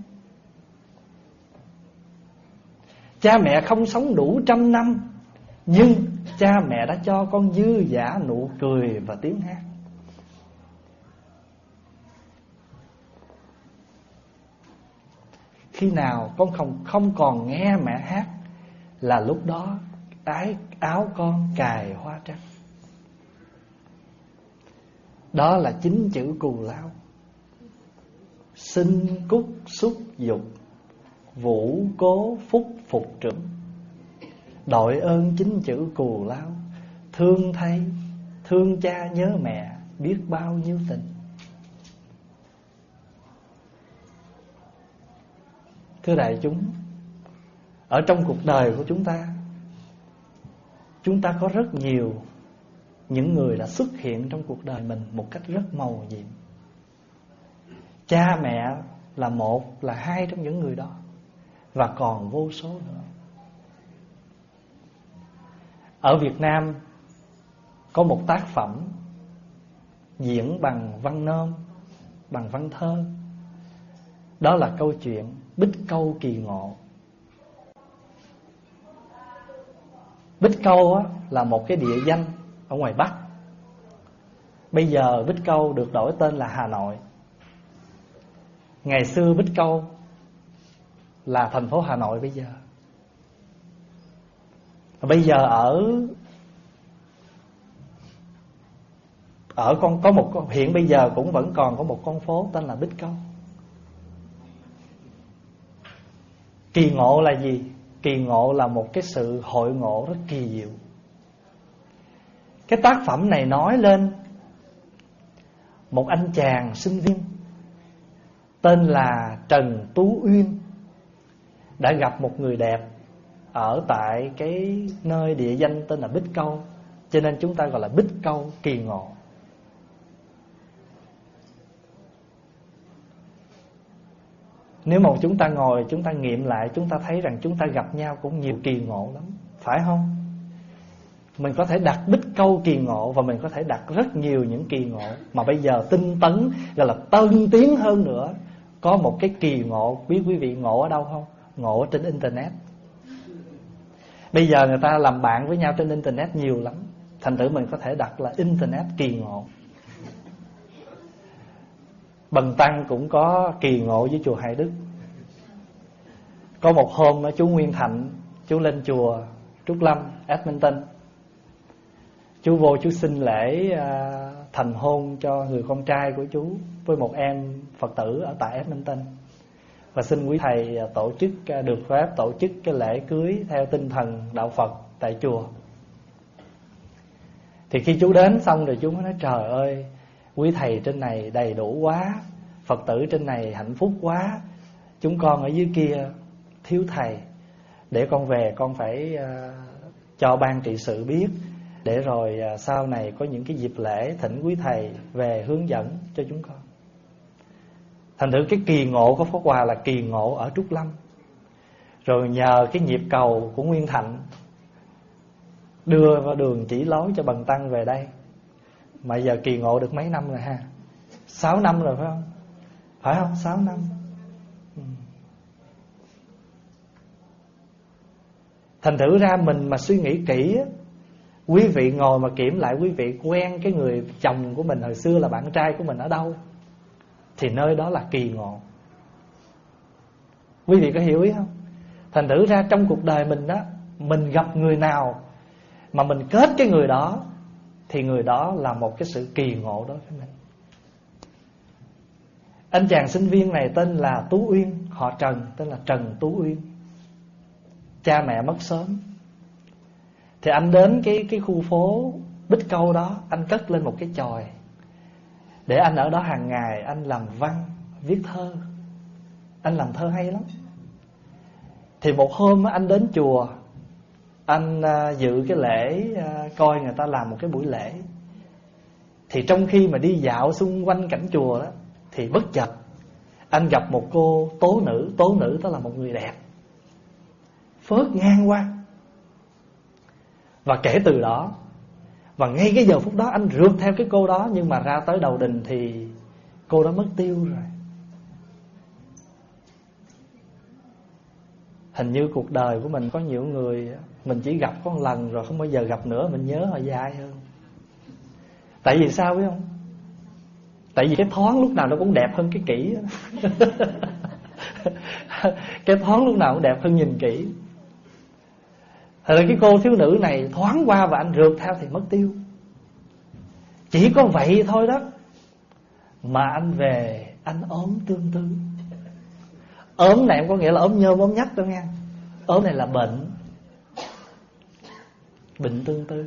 Cha mẹ không sống đủ trăm năm, nhưng cha mẹ đã cho con dư dả nụ cười và tiếng hát. Khi nào con không, không còn nghe mẹ hát, là lúc đó ái áo con cài hoa trắng. Đó là chín chữ cù lao. Sinh cúc xúc dục, vũ cố phúc phục trưởng. Đội ơn chín chữ cù lao, thương thầy, thương cha nhớ mẹ, biết bao nhiêu tình. Thưa đại chúng, ở trong cuộc đời của chúng ta, chúng ta có rất nhiều những người đã xuất hiện trong cuộc đời mình một cách rất mầu nhiệm. Cha mẹ là một, là hai trong những người đó, và còn vô số nữa. Ở Việt Nam có một tác phẩm diễn bằng văn nôm, bằng văn thơ. Đó là câu chuyện Bích Câu Kỳ Ngộ. Bích Câu á, là một cái địa danh ở ngoài Bắc. Bây giờ Bích Câu được đổi tên là Hà Nội. Ngày xưa Bích Câu là thành phố Hà Nội bây giờ. Bây giờ ở ở con có một hiện bây giờ cũng vẫn còn có một con phố tên là Bích Câu. Kỳ ngộ là gì? Kỳ ngộ là một cái sự hội ngộ rất kỳ diệu. Cái tác phẩm này nói lên một anh chàng sinh viên tên là Trần Tú Uyên đã gặp một người đẹp ở tại cái nơi địa danh tên là Bích Câu, cho nên chúng ta gọi là Bích Câu Kỳ Ngộ. Nếu mà chúng ta ngồi, chúng ta nghiệm lại, chúng ta thấy rằng chúng ta gặp nhau cũng nhiều kỳ ngộ lắm, phải không? Mình có thể đặt Bích Câu Kỳ Ngộ, và mình có thể đặt rất nhiều những kỳ ngộ. Mà bây giờ tinh tấn, gọi là tân tiến hơn nữa. Có một cái kỳ ngộ, biết quý vị ngộ ở đâu không? Ngộ ở trên Internet. Bây giờ người ta làm bạn với nhau trên Internet nhiều lắm, thành thử mình có thể đặt là Internet Kỳ Ngộ. Bần Tăng cũng có kỳ ngộ với chùa Hải Đức. Có một hôm chú Nguyên Thạnh, chú lên chùa Trúc Lâm, Edmonton. Chú vô chú xin lễ thành hôn cho người con trai của chú với một em Phật tử ở tại Edmonton. Và xin quý thầy tổ chức, được phép tổ chức cái lễ cưới theo tinh thần đạo Phật tại chùa. Thì khi chú đến xong rồi chú mới nói: trời ơi, quý thầy trên này đầy đủ quá, Phật tử trên này hạnh phúc quá, chúng con ở dưới kia thiếu thầy. Để con về con phải uh, cho ban trị sự biết, để rồi uh, sau này có những cái dịp lễ thỉnh quý thầy về hướng dẫn cho chúng con. Thành thử cái kỳ ngộ của Pháp Hòa là kỳ ngộ ở Trúc Lâm. Rồi nhờ cái nhịp cầu của Nguyên Thạnh đưa vào đường chỉ lối cho Bần Tăng về đây. Mà giờ kỳ ngộ được mấy năm rồi ha? Sáu năm rồi phải không? Phải không? Sáu năm. ừ. Thành thử ra mình mà suy nghĩ kỹ á, quý vị ngồi mà kiểm lại, quý vị quen cái người chồng của mình hồi xưa là bạn trai của mình ở đâu, thì nơi đó là kỳ ngộ. Quý vị có hiểu ý không? Thành thử ra trong cuộc đời mình đó, mình gặp người nào mà mình kết cái người đó, thì người đó là một cái sự kỳ ngộ đối với mình. Anh chàng sinh viên này tên là Tú Uyên, họ Trần, tên là Trần Tú Uyên. Cha mẹ mất sớm. Thì anh đến cái, cái khu phố Bích Câu đó, anh cất lên một cái chòi để anh ở đó hàng ngày anh làm văn, viết thơ. Anh làm thơ hay lắm. Thì một hôm anh đến chùa, anh uh, dự cái lễ, uh, coi người ta làm một cái buổi lễ. Thì trong khi mà đi dạo xung quanh cảnh chùa đó, thì bất chợt anh gặp một cô tố nữ. Tố nữ đó là một người đẹp, phớt ngang qua. Và kể từ đó, và ngay cái giờ phút đó anh rượt theo cái cô đó, nhưng mà ra tới đầu đình thì cô đó mất tiêu rồi. Hình như cuộc đời của mình có nhiều người mình chỉ gặp có một lần rồi không bao giờ gặp nữa, mình nhớ họ dài hơn. Tại vì sao biết không? Tại vì cái thoáng lúc nào nó cũng đẹp hơn cái kỹ. Cái thoáng lúc nào cũng đẹp hơn nhìn kỹ. Rồi cái cô thiếu nữ này thoáng qua và anh rượt theo thì mất tiêu. Chỉ có vậy thôi đó mà anh về anh ốm tương tư. Ốm này không có nghĩa là ốm nhôm ốm nhách đâu nha. Ốm này là bệnh. Bệnh tương tư.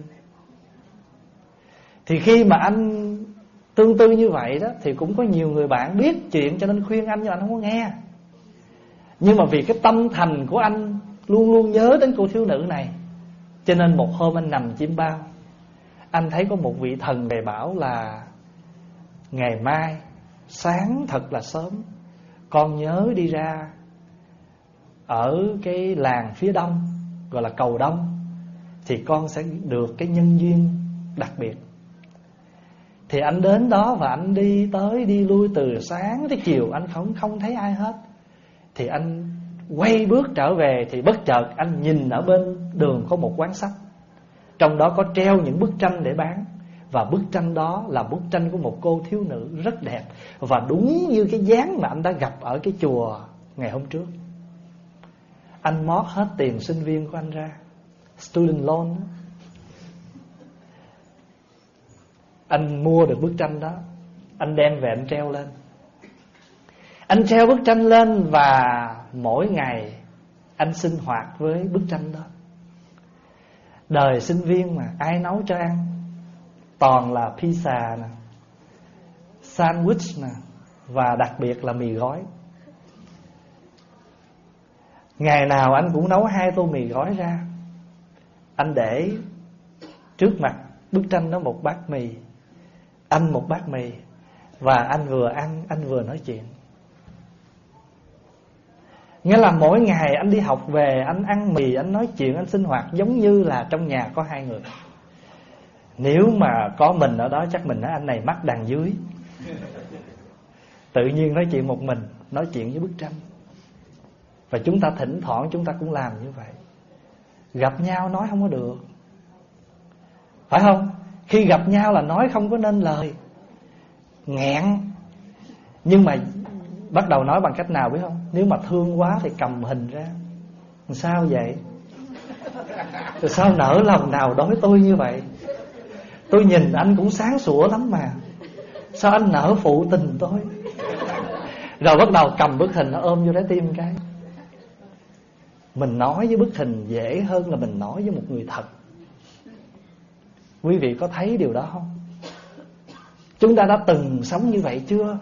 Thì khi mà anh tương tư như vậy đó thì cũng có nhiều người bạn biết chuyện cho nên khuyên anh, nhưng anh không có nghe. Nhưng mà vì cái tâm thành của anh luôn luôn nhớ đến cô thiếu nữ này, cho nên một hôm anh nằm chiêm bao, anh thấy có một vị thần về bảo là ngày mai sáng thật là sớm, con nhớ đi ra ở cái làng phía đông gọi là cầu đông, thì con sẽ được cái nhân duyên đặc biệt. Thì anh đến đó và anh đi tới đi lui từ sáng tới chiều, anh không không thấy ai hết. Thì anh quay bước trở về thì bất chợt anh nhìn ở bên đường có một quán sách, trong đó có treo những bức tranh để bán. Và bức tranh đó là bức tranh của một cô thiếu nữ rất đẹp, và đúng như cái dáng mà anh đã gặp ở cái chùa ngày hôm trước. Anh mót hết tiền sinh viên của anh ra, student loan đó. Anh mua được bức tranh đó, anh đem về anh treo lên. Anh treo bức tranh lên và mỗi ngày anh sinh hoạt với bức tranh đó. Đời sinh viên mà ai nấu cho ăn? Toàn là pizza nè, sandwich nè, và đặc biệt là mì gói. Ngày nào anh cũng nấu hai tô mì gói ra, anh để trước mặt bức tranh đó một bát mì, anh một bát mì, và anh vừa ăn anh vừa nói chuyện. Nghĩa là mỗi ngày anh đi học về, anh ăn mì, anh nói chuyện, anh sinh hoạt giống như là trong nhà có hai người. Nếu mà có mình ở đó chắc mình nói anh này mắc đằng dưới. Tự nhiên nói chuyện một mình, nói chuyện với bức tranh. Và chúng ta thỉnh thoảng chúng ta cũng làm như vậy. Gặp nhau nói không có được, phải không? Khi gặp nhau là nói không có nên lời, nghẹn. Nhưng mà bắt đầu nói bằng cách nào biết không? Nếu mà thương quá thì cầm hình ra. Sao vậy? Rồi sao nỡ lòng nào đối với tôi như vậy? Tôi nhìn anh cũng sáng sủa lắm mà, sao anh nỡ phụ tình tôi? Rồi bắt đầu cầm bức hình nó ôm vô trái tim cái. Mình nói với bức hình dễ hơn là mình nói với một người thật. Quý vị có thấy điều đó không? Chúng ta đã từng sống như vậy chưa?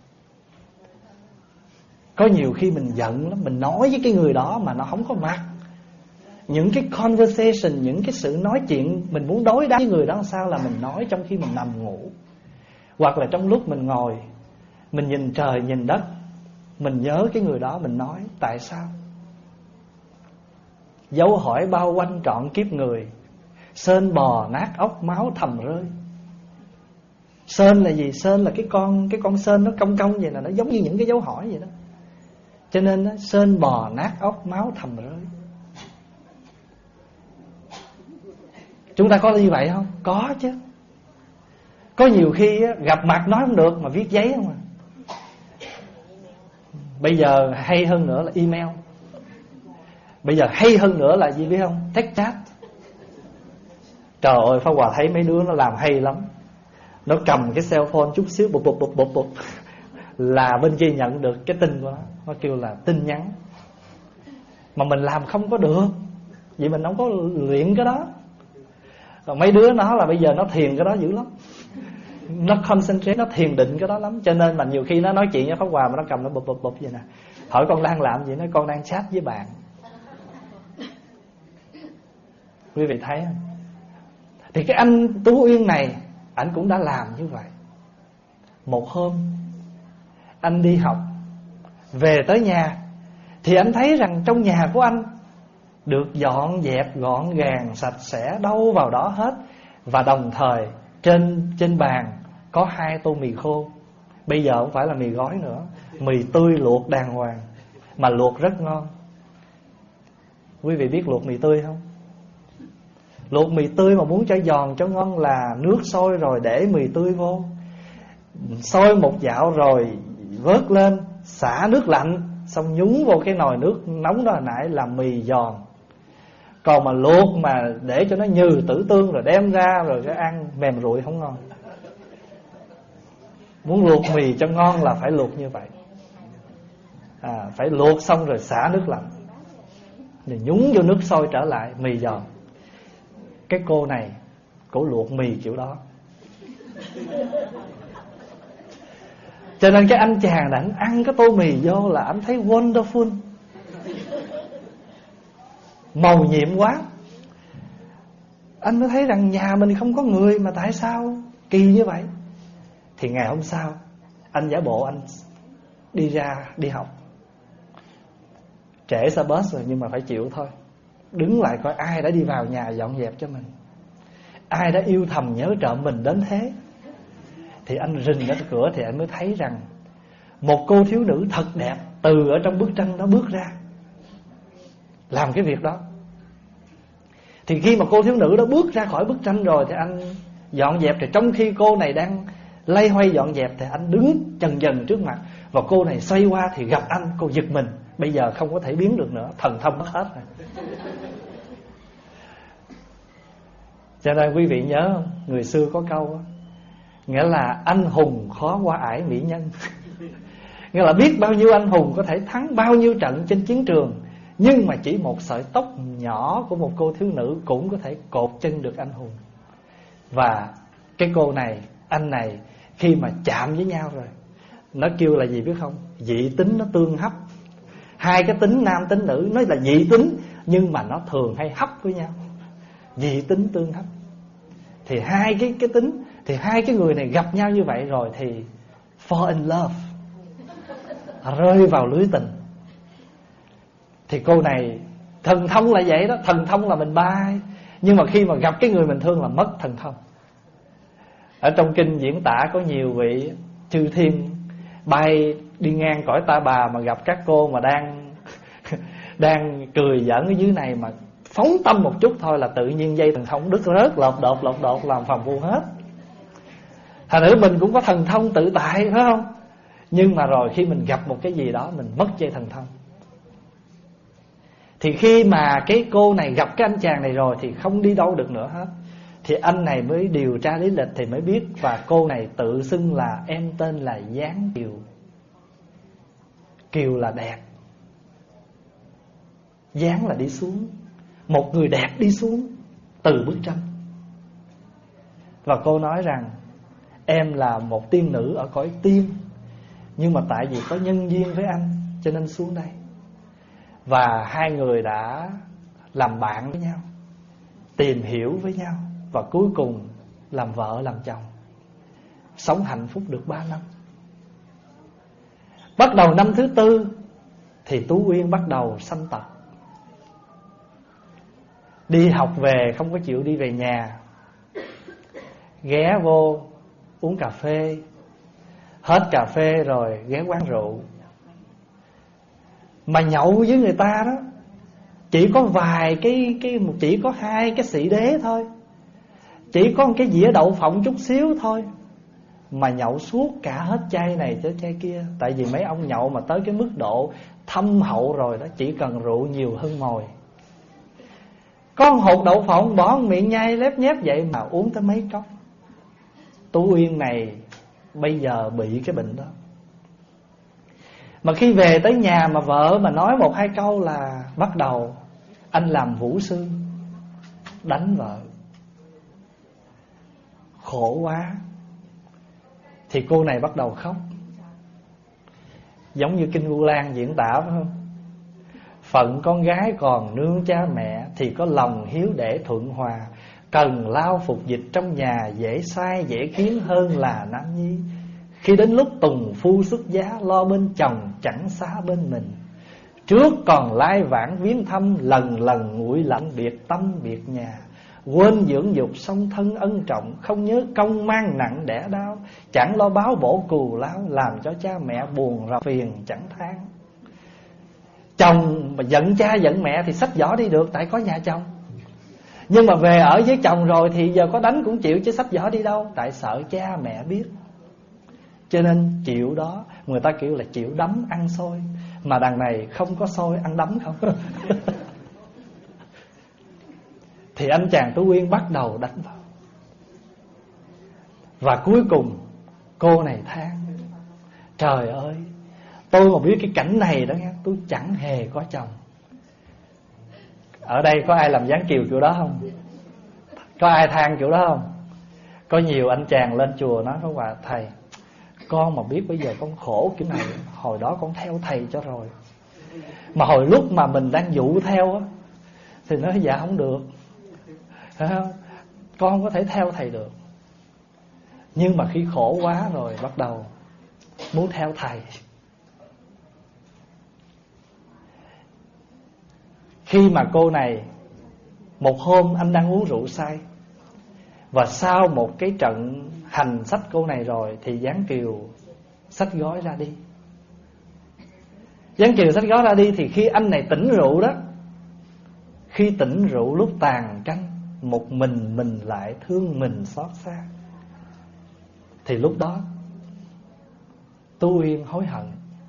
Có nhiều khi mình giận lắm, mình nói với cái người đó mà nó không có mặt. Những cái conversation, những cái sự nói chuyện mình muốn đối đáp với người đó sao là mình nói trong khi mình nằm ngủ, hoặc là trong lúc mình ngồi, mình nhìn trời nhìn đất, mình nhớ cái người đó mình nói. Tại sao? Dấu hỏi bao quanh trọn kiếp người, sên bò nát óc máu thầm rơi. Sên là gì? Sên là cái con cái con sên nó cong cong vậy nè, nó giống như những cái dấu hỏi vậy đó. Cho nên đó, sên bò nát óc máu thầm rơi. Chúng ta có như vậy không? Có chứ. Có nhiều khi gặp mặt nói không được mà viết giấy không à. Bây giờ hay hơn nữa là email. Bây giờ hay hơn nữa là gì biết không? Text chat. Trời ơi, Pháp Hòa thấy mấy đứa nó làm hay lắm. Nó cầm cái cell phone chút xíu bụp bụp bụp bụp bụp là bên kia nhận được cái tin của nó. Nó kêu là tin nhắn. Mà mình làm không có được, vì mình không có luyện cái đó. Còn mấy đứa nó là bây giờ nó thiền cái đó dữ lắm. Nó concentrate, nó thiền định cái đó lắm. Cho nên mà nhiều khi nó nói chuyện với Pháp Hòa mà nó cầm nó bụp bụp bụp vậy nè. Hỏi con đang làm gì? Nói con đang chat với bạn. Quý vị thấy không? Thì cái anh Tú Uyên này, anh cũng đã làm như vậy. Một hôm anh đi học, về tới nhà thì anh thấy rằng trong nhà của anh được dọn dẹp gọn gàng, sạch sẽ, đâu vào đó hết. Và đồng thời trên trên bàn có hai tô mì khô. Bây giờ không phải là mì gói nữa, mì tươi luộc đàng hoàng, mà luộc rất ngon. Quý vị biết luộc mì tươi không? Luộc mì tươi mà muốn cho giòn cho ngon là nước sôi rồi để mì tươi vô, sôi một dạo rồi vớt lên, xả nước lạnh, xong nhúng vô cái nồi nước nóng đó hồi nãy là mì giòn. Còn mà luộc mà để cho nó nhừ tử tương rồi đem ra rồi cái ăn mềm rụi không ngon. Muốn luộc mì cho ngon là phải luộc như vậy. à, Phải luộc xong rồi xả nước lạnh, rồi nhúng vô nước sôi trở lại, mì giòn. Cái cô này, cổ luộc mì kiểu đó. Cho nên cái anh chàng đã ăn cái tô mì vô là anh thấy wonderful, mầu nhiệm quá. Anh mới thấy rằng nhà mình không có người mà tại sao kỳ như vậy. Thì ngày hôm sau anh giả bộ anh đi ra đi học. Trễ xa bus rồi nhưng mà phải chịu thôi. Đứng lại coi ai đã đi vào nhà dọn dẹp cho mình, ai đã yêu thầm nhớ trộm mình đến thế. Thì anh rình ra cửa thì anh mới thấy rằng một cô thiếu nữ thật đẹp từ ở trong bức tranh đó bước ra làm cái việc đó. Thì khi mà cô thiếu nữ đó bước ra khỏi bức tranh rồi thì anh dọn dẹp. Thì trong khi cô này đang lay hoay dọn dẹp thì anh đứng chần chần trước mặt. Và cô này xoay qua thì gặp anh. Cô giật mình, bây giờ không có thể biến được nữa, thần thông mất hết rồi. Cho nên quý vị nhớ không? Người xưa có câu đó, nghĩa là anh hùng khó qua ải mỹ nhân. Nghĩa là biết bao nhiêu anh hùng có thể thắng bao nhiêu trận trên chiến trường, nhưng mà chỉ một sợi tóc nhỏ của một cô thiếu nữ cũng có thể cột chân được anh hùng. Và cái cô này, anh này khi mà chạm với nhau rồi, nó kêu là gì biết không? Dị tính nó tương hấp. Hai cái tính nam tính nữ nói là dị tính, nhưng mà nó thường hay hấp với nhau. Dị tính tương hấp. Thì hai cái, cái tính, thì hai cái người này gặp nhau như vậy rồi thì fall in love, rơi vào lưới tình. Thì cô này, thần thông là vậy đó. Thần thông là mình bay, nhưng mà khi mà gặp cái người mình thương là mất thần thông. Ở trong kinh diễn tả có nhiều vị chư thiên bay đi ngang cõi Ta Bà mà gặp các cô mà đang đang cười giỡn ở dưới này, mà phóng tâm một chút thôi là tự nhiên dây thần thông đứt rớt, lột đột lột đột làm phàm phu hết. Thành nữ mình cũng có thần thông tự tại, phải không? Nhưng mà rồi khi mình gặp một cái gì đó mình mất dây thần thông. Thì khi mà cái cô này gặp cái anh chàng này rồi thì không đi đâu được nữa hết. Thì anh này mới điều tra lý lịch thì mới biết. Và cô này tự xưng là em tên là Giáng Kiều. Kiều là đẹp, Giáng là đi xuống, một người đẹp đi xuống từ bức tranh. Và cô nói rằng em là một tiên nữ ở cõi tiên, nhưng mà tại vì có nhân duyên với anh cho nên xuống đây. Và hai người đã làm bạn với nhau, tìm hiểu với nhau, và cuối cùng làm vợ làm chồng, sống hạnh phúc được ba năm. Bắt đầu năm thứ tư thì Tú Uyên bắt đầu sanh tật. Đi học về không có chịu đi về nhà, ghé vô uống cà phê. Hết cà phê rồi ghé quán rượu. Mà nhậu với người ta đó chỉ có vài cái, cái chỉ có hai cái xị đế thôi, chỉ có một cái dĩa đậu phộng chút xíu thôi, mà nhậu suốt cả hết chai này tới chai kia. Tại vì mấy ông nhậu mà tới cái mức độ thâm hậu rồi đó, chỉ cần rượu nhiều hơn mồi. Có một hột đậu phộng bỏ miệng nhai lép nhép vậy mà uống tới mấy cốc. Tú Uyên này bây giờ bị cái bệnh đó. Mà khi về tới nhà mà vợ mà nói một hai câu là bắt đầu anh làm vũ sư, đánh vợ. Khổ quá. Thì cô này bắt đầu khóc. Giống như kinh Vu Lan diễn tả phải không? Phận con gái còn nương cha mẹ thì có lòng hiếu để thuận hòa. Cần lao phục dịch trong nhà, dễ sai dễ khiến hơn là nam nhi. Khi đến lúc tùng phu xuất giá, lo bên chồng chẳng xá bên mình. Trước còn lai vãng viếng thăm, lần lần nguội lạnh biệt tâm biệt nhà. Quên dưỡng dục song thân ân trọng, không nhớ công mang nặng đẻ đau. Chẳng lo báo bổ cù lao, làm cho cha mẹ buồn rầu phiền chẳng than. Chồng mà giận cha giận mẹ thì xách giỏ đi được, tại có nhà chồng. Nhưng mà về ở với chồng rồi thì giờ có đánh cũng chịu, chứ xách giỏ đi đâu, tại sợ cha mẹ biết. Cho nên chịu đó, người ta kêu là chịu đấm ăn xôi. Mà đằng này không có xôi, ăn đấm không. Thì anh chàng Tú Uyên bắt đầu đánh vào. Và cuối cùng cô này than: trời ơi, tôi mà biết cái cảnh này đó nghe, tôi chẳng hề có chồng. Ở đây có ai làm gián kiều kiểu đó không? Có ai than kiểu đó không? Có nhiều anh chàng lên chùa nói với bà: thầy, con mà biết bây giờ con khổ kiểu này, hồi đó con theo thầy cho rồi. Mà hồi lúc mà mình đang dụ theo á, thì nói dạ không được, phải không? Con không có thể theo thầy được. Nhưng mà khi khổ quá rồi bắt đầu muốn theo thầy. Khi mà cô này, một hôm anh đang uống rượu say, và sau một cái trận hành xách cô này rồi, thì Giáng Kiều xách gói ra đi. Giáng Kiều xách gói ra đi. Thì khi anh này tỉnh rượu đó, khi tỉnh rượu lúc tàn canh, một mình mình lại thương mình xót xa, thì lúc đó Tú Uyên hối hận.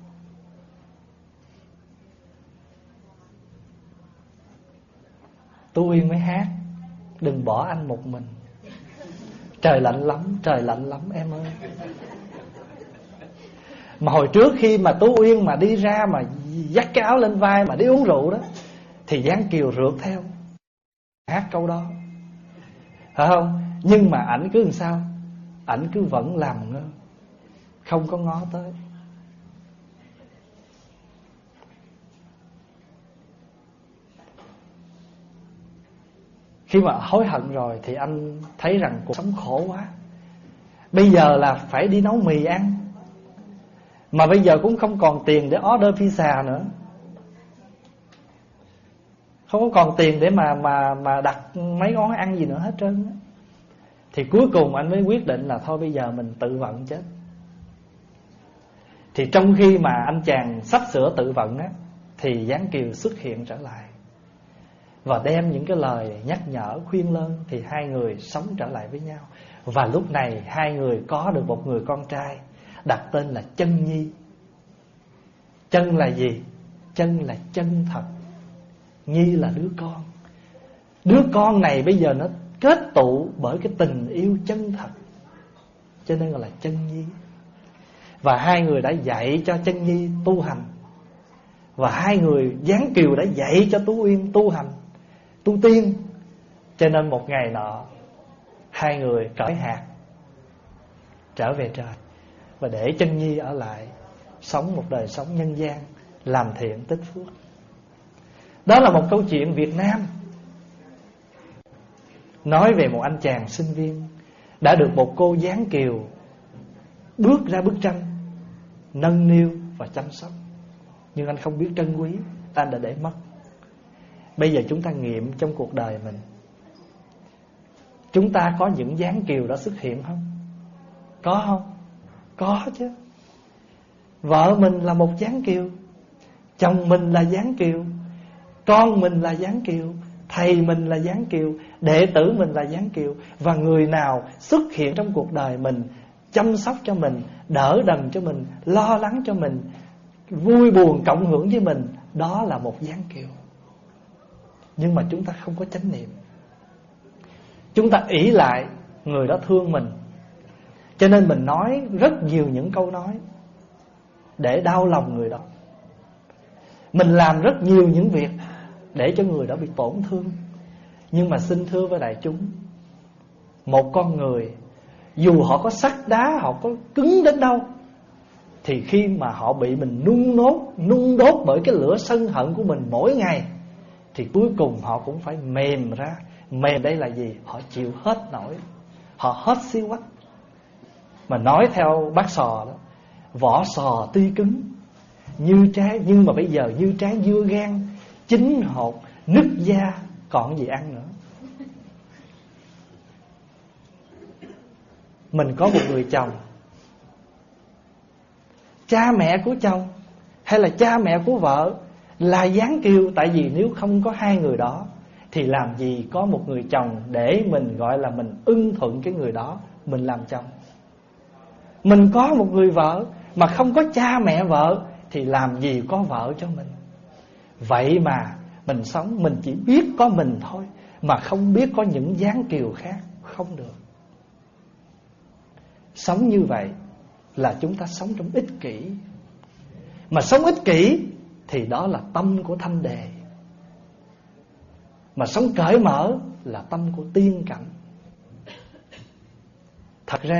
Tú Uyên mới hát: đừng bỏ anh một mình, trời lạnh lắm, trời lạnh lắm em ơi. Mà hồi trước khi mà Tú Uyên mà đi ra mà dắt cái áo lên vai mà đi uống rượu đó, thì Giáng Kiều rượt theo hát câu đó, phải không? Nhưng mà ảnh cứ làm sao? Ảnh cứ vẫn làm ngơ, không có ngó tới. Khi mà hối hận rồi thì anh thấy rằng cuộc sống khổ quá. Bây giờ là phải đi nấu mì ăn, mà bây giờ cũng không còn tiền để order pizza nữa, không có còn tiền để mà mà mà đặt mấy món ăn gì nữa hết trơn á. Thì cuối cùng anh mới quyết định là thôi bây giờ mình tự vận chết. Thì trong khi mà anh chàng sắp sửa tự vận á, thì Giáng Kiều xuất hiện trở lại và đem những cái lời nhắc nhở khuyên lơn. Thì hai người sống trở lại với nhau. Và lúc này hai người có được một người con trai, đặt tên là Chân Nhi. Chân là gì? Chân là chân thật, Nhi là đứa con. Đứa con này bây giờ nó kết tụ bởi cái tình yêu chân thật, cho nên gọi là Chân Nhi. Và hai người đã dạy cho Chân Nhi tu hành, và hai người Giáng Kiều đã dạy cho Tú Uyên tu hành, tu tiên. Cho nên một ngày nọ, hai người cởi hạt trở về trời, và để Chân Nhi ở lại sống một đời sống nhân gian, làm thiện tích phước. Đó là một câu chuyện Việt Nam, nói về một anh chàng sinh viên đã được một cô Giáng Kiều bước ra bức tranh, nâng niu và chăm sóc. Nhưng anh không biết trân quý, anh đã để mất. Bây giờ chúng ta nghiệm trong cuộc đời mình, chúng ta có những Giáng Kiều đã xuất hiện không? Có không? Có chứ. Vợ mình là một Giáng Kiều, chồng mình là Giáng Kiều, con mình là Giáng Kiều, thầy mình là Giáng Kiều, đệ tử mình là Giáng Kiều. Và người nào xuất hiện trong cuộc đời mình, chăm sóc cho mình, đỡ đần cho mình, lo lắng cho mình, vui buồn cộng hưởng với mình, đó là một Giáng Kiều. Nhưng mà chúng ta không có chánh niệm, chúng ta ỷ lại người đó thương mình, cho nên mình nói rất nhiều những câu nói để đau lòng người đó. Mình làm rất nhiều những việc để cho người đó bị tổn thương. Nhưng mà xin thưa với đại chúng, một con người dù họ có sắt đá, họ có cứng đến đâu, thì khi mà họ bị mình nung nốt, nung đốt bởi cái lửa sân hận của mình mỗi ngày, thì cuối cùng họ cũng phải mềm ra. Mềm đây là gì? Họ chịu hết nổi, họ hết siêu quách. Mà nói theo bác Sò đó, vỏ sò tuy cứng như trái, nhưng mà bây giờ như trái dưa gan, chín hột, nứt da, còn gì ăn nữa. Mình có một người chồng, cha mẹ của chồng hay là cha mẹ của vợ là Giáng Kiều. Tại vì nếu không có hai người đó thì làm gì có một người chồng để mình gọi là mình ưng thuận cái người đó mình làm chồng. Mình có một người vợ mà không có cha mẹ vợ thì làm gì có vợ cho mình. Vậy mà mình sống, mình chỉ biết có mình thôi. mà không biết có những dáng kiều khác, không được. Sống như vậy là chúng ta sống trong ích kỷ. Mà sống ích kỷ thì đó là tâm của Thanh Đề. Mà sống cởi mở là tâm của tiên cảnh. Thật ra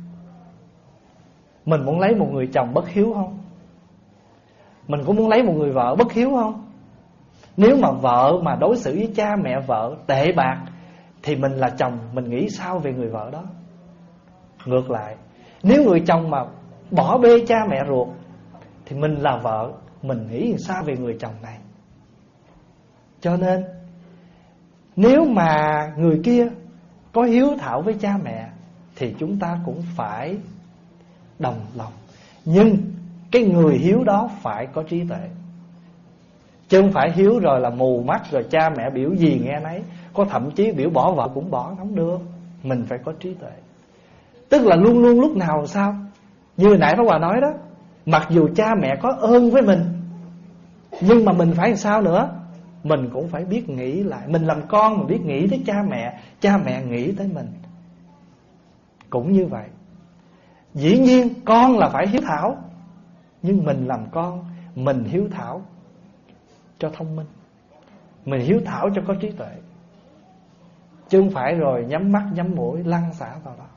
mình muốn lấy một người chồng bất hiếu không? Mình cũng muốn lấy một người vợ bất hiếu không? Nếu mà vợ mà đối xử với cha mẹ vợ tệ bạc thì mình là chồng, mình nghĩ sao về người vợ đó? Ngược lại, nếu người chồng mà bỏ bê cha mẹ ruột thì mình là vợ, mình nghĩ sao về người chồng này? Cho nên nếu mà người kia có hiếu thảo với cha mẹ thì chúng ta cũng phải đồng lòng. Nhưng cái người hiếu đó phải có trí tuệ, chứ không phải hiếu rồi là mù mắt, rồi cha mẹ biểu gì nghe nấy. Có thậm chí biểu bỏ vợ cũng bỏ, không được. Mình phải có trí tuệ. Tức là luôn luôn lúc nào sao? Như nãy Pháp Hòa nói đó, mặc dù cha mẹ có ơn với mình, nhưng mà mình phải làm sao nữa? Mình cũng phải biết nghĩ lại. Mình làm con mà biết nghĩ tới cha mẹ, cha mẹ nghĩ tới mình. Cũng như vậy. Dĩ nhiên con là phải hiếu thảo, nhưng mình làm con, mình hiếu thảo cho thông minh, mình hiếu thảo cho có trí tuệ, chứ không phải rồi nhắm mắt nhắm mũi lăn xả vào đó.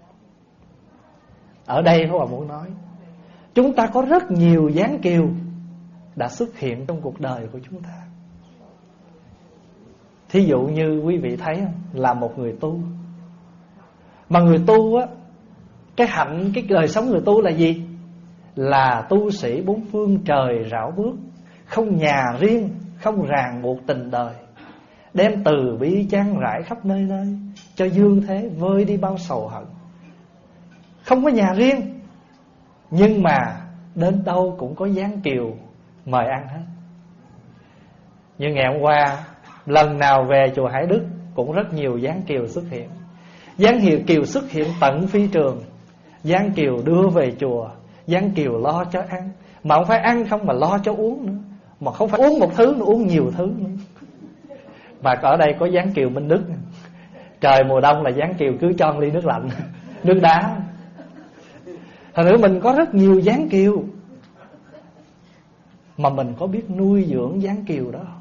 Ở đây Pháp Hòa muốn nói, chúng ta có rất nhiều dáng kiều đã xuất hiện trong cuộc đời của chúng ta. Thí dụ như quý vị thấy là một người tu, mà người tu á, cái hạnh, cái đời sống người tu là gì? Là tu sĩ bốn phương trời rảo bước, không nhà riêng, không ràng buộc tình đời, đem từ bi chan rải khắp nơi nơi, cho dương thế vơi đi bao sầu hận. Không có nhà riêng, nhưng mà đến đâu cũng có dáng kiều mời ăn hết. Như ngày hôm qua, lần nào về chùa Hải Đức cũng rất nhiều dáng kiều xuất hiện. Dáng hiệu kiều xuất hiện tận phi trường. Dáng kiều đưa về chùa, dáng kiều lo cho ăn. Mà không phải ăn không, mà lo cho uống nữa. Mà không phải uống một thứ nữa, uống nhiều thứ nữa. Mà ở đây có dáng kiều Minh Đức. Trời mùa đông là dáng kiều cứ cho ly nước lạnh, nước đá. Thật nữa mình có rất nhiều dáng kiều, mà mình có biết nuôi dưỡng dáng kiều đó không?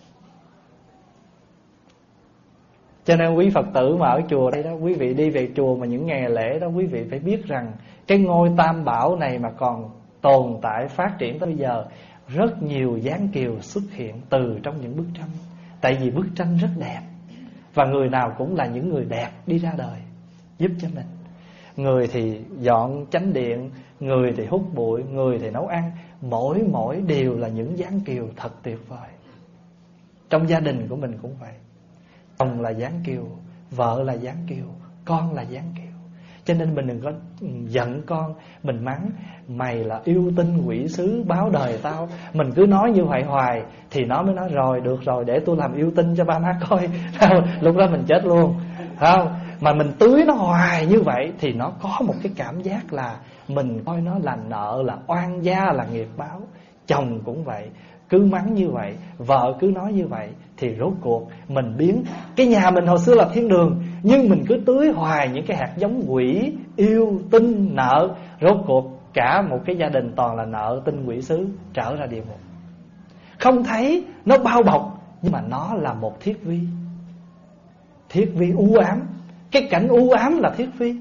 Cho nên quý Phật tử mà ở chùa đây đó, quý vị đi về chùa mà những ngày lễ đó, quý vị phải biết rằng cái ngôi Tam Bảo này mà còn tồn tại phát triển tới bây giờ, rất nhiều dáng kiều xuất hiện từ trong những bức tranh. Tại vì bức tranh rất đẹp, và người nào cũng là những người đẹp đi ra đời giúp cho mình. Người thì dọn chánh điện, người thì hút bụi, người thì nấu ăn. Mỗi mỗi đều là những dáng kiều thật tuyệt vời. Trong gia đình của mình cũng vậy. Chồng là dáng kiều, vợ là dáng kiều, con là dáng kiều. Cho nên mình đừng có giận con, mình mắng mày là yêu tinh quỷ sứ báo đời tao. Mình cứ nói như vậy hoài thì nó mới nói rồi, được rồi, để tôi làm yêu tinh cho ba má coi. Lúc đó mình chết luôn, không? Mà mình tưới nó hoài như vậy thì nó có một cái cảm giác là mình coi nó là nợ, là oan gia, là nghiệp báo. Chồng cũng vậy, cứ mắng như vậy, vợ cứ nói như vậy, thì rốt cuộc mình biến cái nhà mình hồi xưa là thiên đường, nhưng mình cứ tưới hoài những cái hạt giống quỷ, yêu, tinh, nợ. Rốt cuộc cả một cái gia đình toàn là nợ, tinh, quỷ sứ, trở ra địa ngục. Không thấy nó bao bọc, nhưng mà nó là một thiết vi. Thiết vi u ám. Cái cảnh u ám là thiết vi.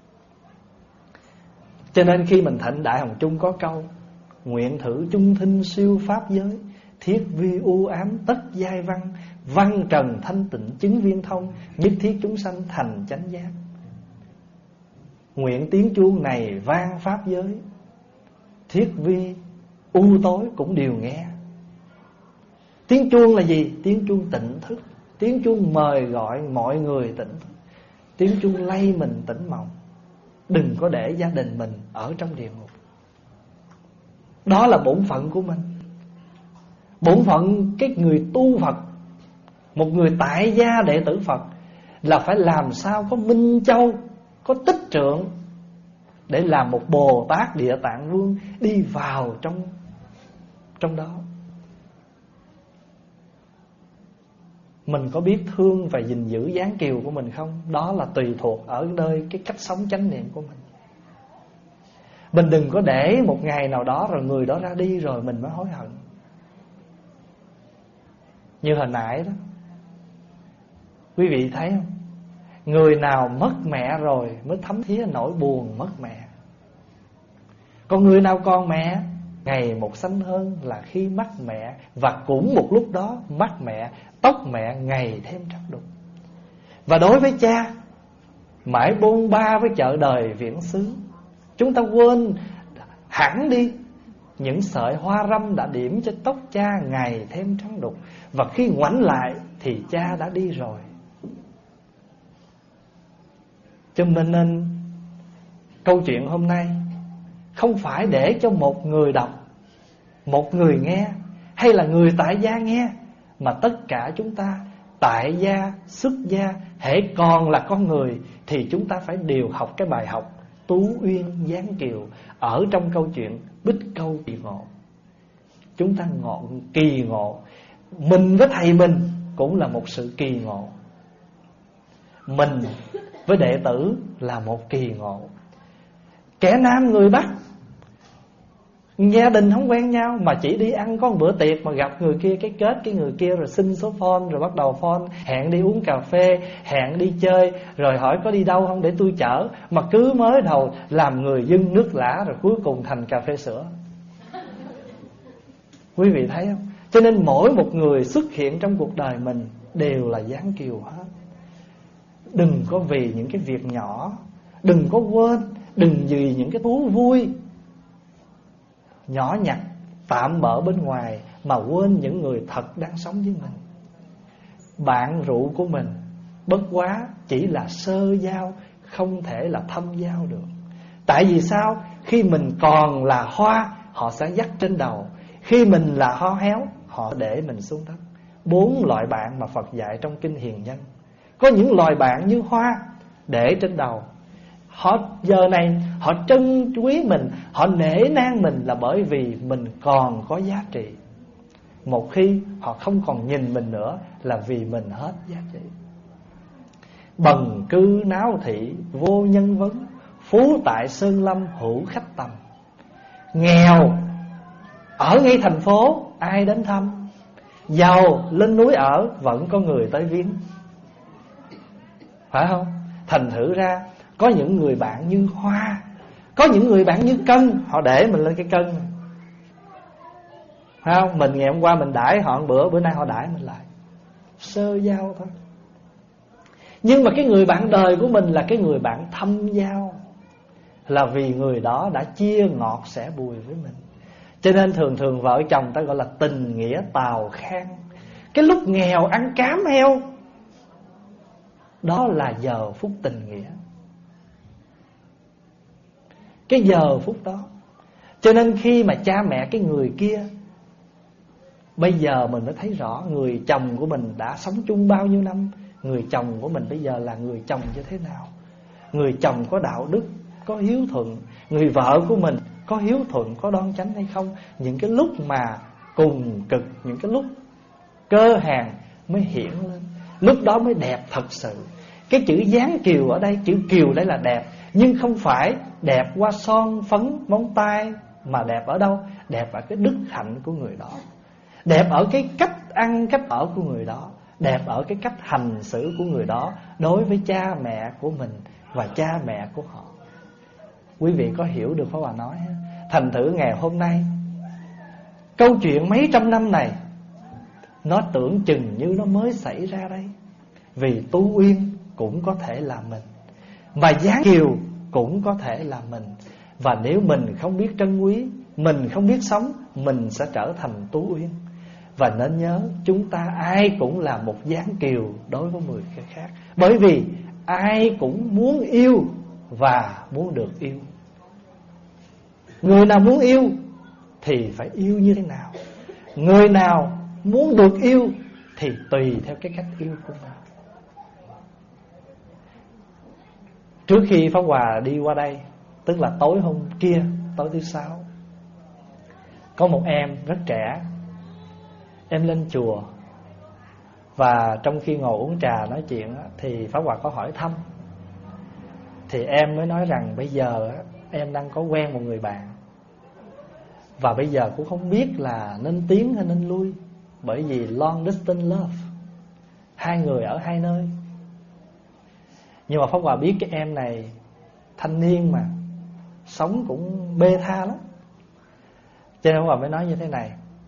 Cho nên khi mình thịnh Đại Hồng Chung có câu: nguyện thử chung thinh siêu pháp giới, thiết vi u ám tất giai văn, văn trần thanh tịnh chứng viên thông, nhất thiết chúng sanh thành chánh giác. Nguyện tiếng chuông này vang pháp giới, thiết vi u tối cũng đều nghe. Tiếng chuông là gì? Tiếng chuông tỉnh thức, tiếng chuông mời gọi mọi người tỉnh thức, tiếng chuông lay mình tỉnh mộng. Đừng có để gia đình mình ở trong địa ngục. Đó là bổn phận của mình. Bổn phận cái người tu Phật, một người tại gia đệ tử Phật, là phải làm sao có Minh Châu, có Tích Trượng, để làm một Bồ Tát Địa Tạng Vương đi vào trong trong đó. mình có biết thương và gìn giữ dáng kiều của mình không? Đó là tùy thuộc ở nơi cái cách sống chánh niệm của mình. Mình đừng có để một ngày nào đó rồi người đó ra đi rồi mình mới hối hận. Như hồi nãy đó, quý vị thấy không? Người nào mất mẹ rồi mới thấm thía nỗi buồn mất mẹ. Còn người nào còn mẹ, ngày một xanh hơn là khi mất mẹ. Và cũng một lúc đó mất mẹ, tóc mẹ ngày thêm trắng đục. Và đối với cha, mãi bôn ba với chợ đời viễn xứ, chúng ta quên hẳn đi những sợi hoa râm đã điểm cho tóc cha ngày thêm trắng đục. Và khi ngoảnh lại thì cha đã đi rồi. Cho nên câu chuyện hôm nay không phải để cho một người đọc, một người nghe, hay là người tại gia nghe, mà tất cả chúng ta tại gia, xuất gia, hễ còn là con người thì chúng ta phải đều học cái bài học Tú Uyên Giáng Kiều ở trong câu chuyện Bích Câu Kỳ Ngộ. Chúng ta ngộ kỳ ngộ. Mình với thầy mình cũng là một sự kỳ ngộ. Mình với đệ tử là một kỳ ngộ. Kẻ nam người Bắc, gia đình không quen nhau mà chỉ đi ăn có một bữa tiệc mà gặp người kia, cái kết cái người kia rồi xin số phone, rồi bắt đầu phone, hẹn đi uống cà phê, hẹn đi chơi, rồi hỏi có đi đâu không để tôi chở. Mà cứ mới đầu làm người dưng nước lã, rồi cuối cùng thành cà phê sữa. Quý vị thấy không? Cho nên mỗi một người xuất hiện trong cuộc đời mình đều là Giáng Kiều hết. Đừng có vì những cái việc nhỏ, đừng có quên, đừng vì những cái thú vui nhỏ nhặt tạm bợ bên ngoài mà quên những người thật đang sống với mình. Bạn rượu của mình bất quá chỉ là sơ giao, không thể là thâm giao được. Tại vì sao? Khi mình còn là hoa, họ sẽ dắt trên đầu. Khi mình là hoa héo, họ để mình xuống đất. Bốn loại bạn mà Phật dạy trong Kinh Hiền Nhân. Có những loài bạn như hoa để trên đầu. Họ giờ này họ trân quý mình, họ nể nang mình là bởi vì mình còn có giá trị. Một khi họ không còn nhìn mình nữa là vì mình hết giá trị. Bần cư náo thị vô nhân vấn, phú tại sơn lâm hữu khách tầm. Nghèo ở ngay thành phố ai đến thăm, giàu lên núi ở vẫn có người tới viếng. Phải không? Thành thử ra có những người bạn như hoa, có những người bạn như cân, họ để mình lên cái cân. Phải không? Mình ngày hôm qua mình đãi họ một bữa, bữa nay họ đãi mình lại. Sơ giao thôi. Nhưng mà cái người bạn đời của mình là cái người bạn thâm giao, là vì người đó đã chia ngọt sẻ bùi với mình. Cho nên thường thường vợ chồng ta gọi là tình nghĩa tào khang. Cái lúc nghèo ăn cám heo, đó là giờ phút tình nghĩa, cái giờ phút đó. Cho nên khi mà cha mẹ cái người kia, bây giờ mình mới thấy rõ người chồng của mình đã sống chung bao nhiêu năm. Người chồng của mình bây giờ là người chồng như thế nào. Người chồng có đạo đức, có hiếu thuận. Người vợ của mình có hiếu thuận, có đoan chánh hay không. Những cái lúc mà cùng cực, những cái lúc cơ hàng mới hiển lên. Lúc đó mới đẹp thật sự. Cái chữ Giáng Kiều ở đây, chữ Kiều đây là đẹp, nhưng không phải đẹp qua son phấn móng tay, mà đẹp ở đâu? Đẹp ở cái đức hạnh của người đó, đẹp ở cái cách ăn cách ở của người đó, đẹp ở cái cách hành xử của người đó đối với cha mẹ của mình và cha mẹ của họ. Quý vị có hiểu được Pháp Hòa nói? Thành thử ngày hôm nay, câu chuyện mấy trăm năm này nó tưởng chừng như nó mới xảy ra đây. Vì Tú Uyên cũng có thể là mình, và Giáng Kiều cũng có thể là mình. Và nếu mình không biết trân quý, mình không biết sống, mình sẽ trở thành Tú Uyên. Và nên nhớ, chúng ta ai cũng là một Giáng Kiều đối với người khác. Bởi vì ai cũng muốn yêu và muốn được yêu. Người nào muốn yêu thì phải yêu như thế nào? Người nào muốn được yêu thì tùy theo cái cách yêu của mình. Trước khi Pháp Hòa đi qua đây, tức là tối hôm kia, tối thứ sáu, có một em rất trẻ. Em lên chùa, Và trong khi ngồi uống trà nói chuyện thì Pháp Hòa có hỏi thăm. Thì em mới nói rằng bây giờ em đang có quen một người bạn, và bây giờ cũng không biết là nên tiến hay nên lui, bởi vì long distance love, hai người ở hai nơi. Nhưng mà Pháp Hòa biết cái em này thanh niên mà, sống cũng bê tha lắm. Cho nên Pháp Hòa mới nói như thế này: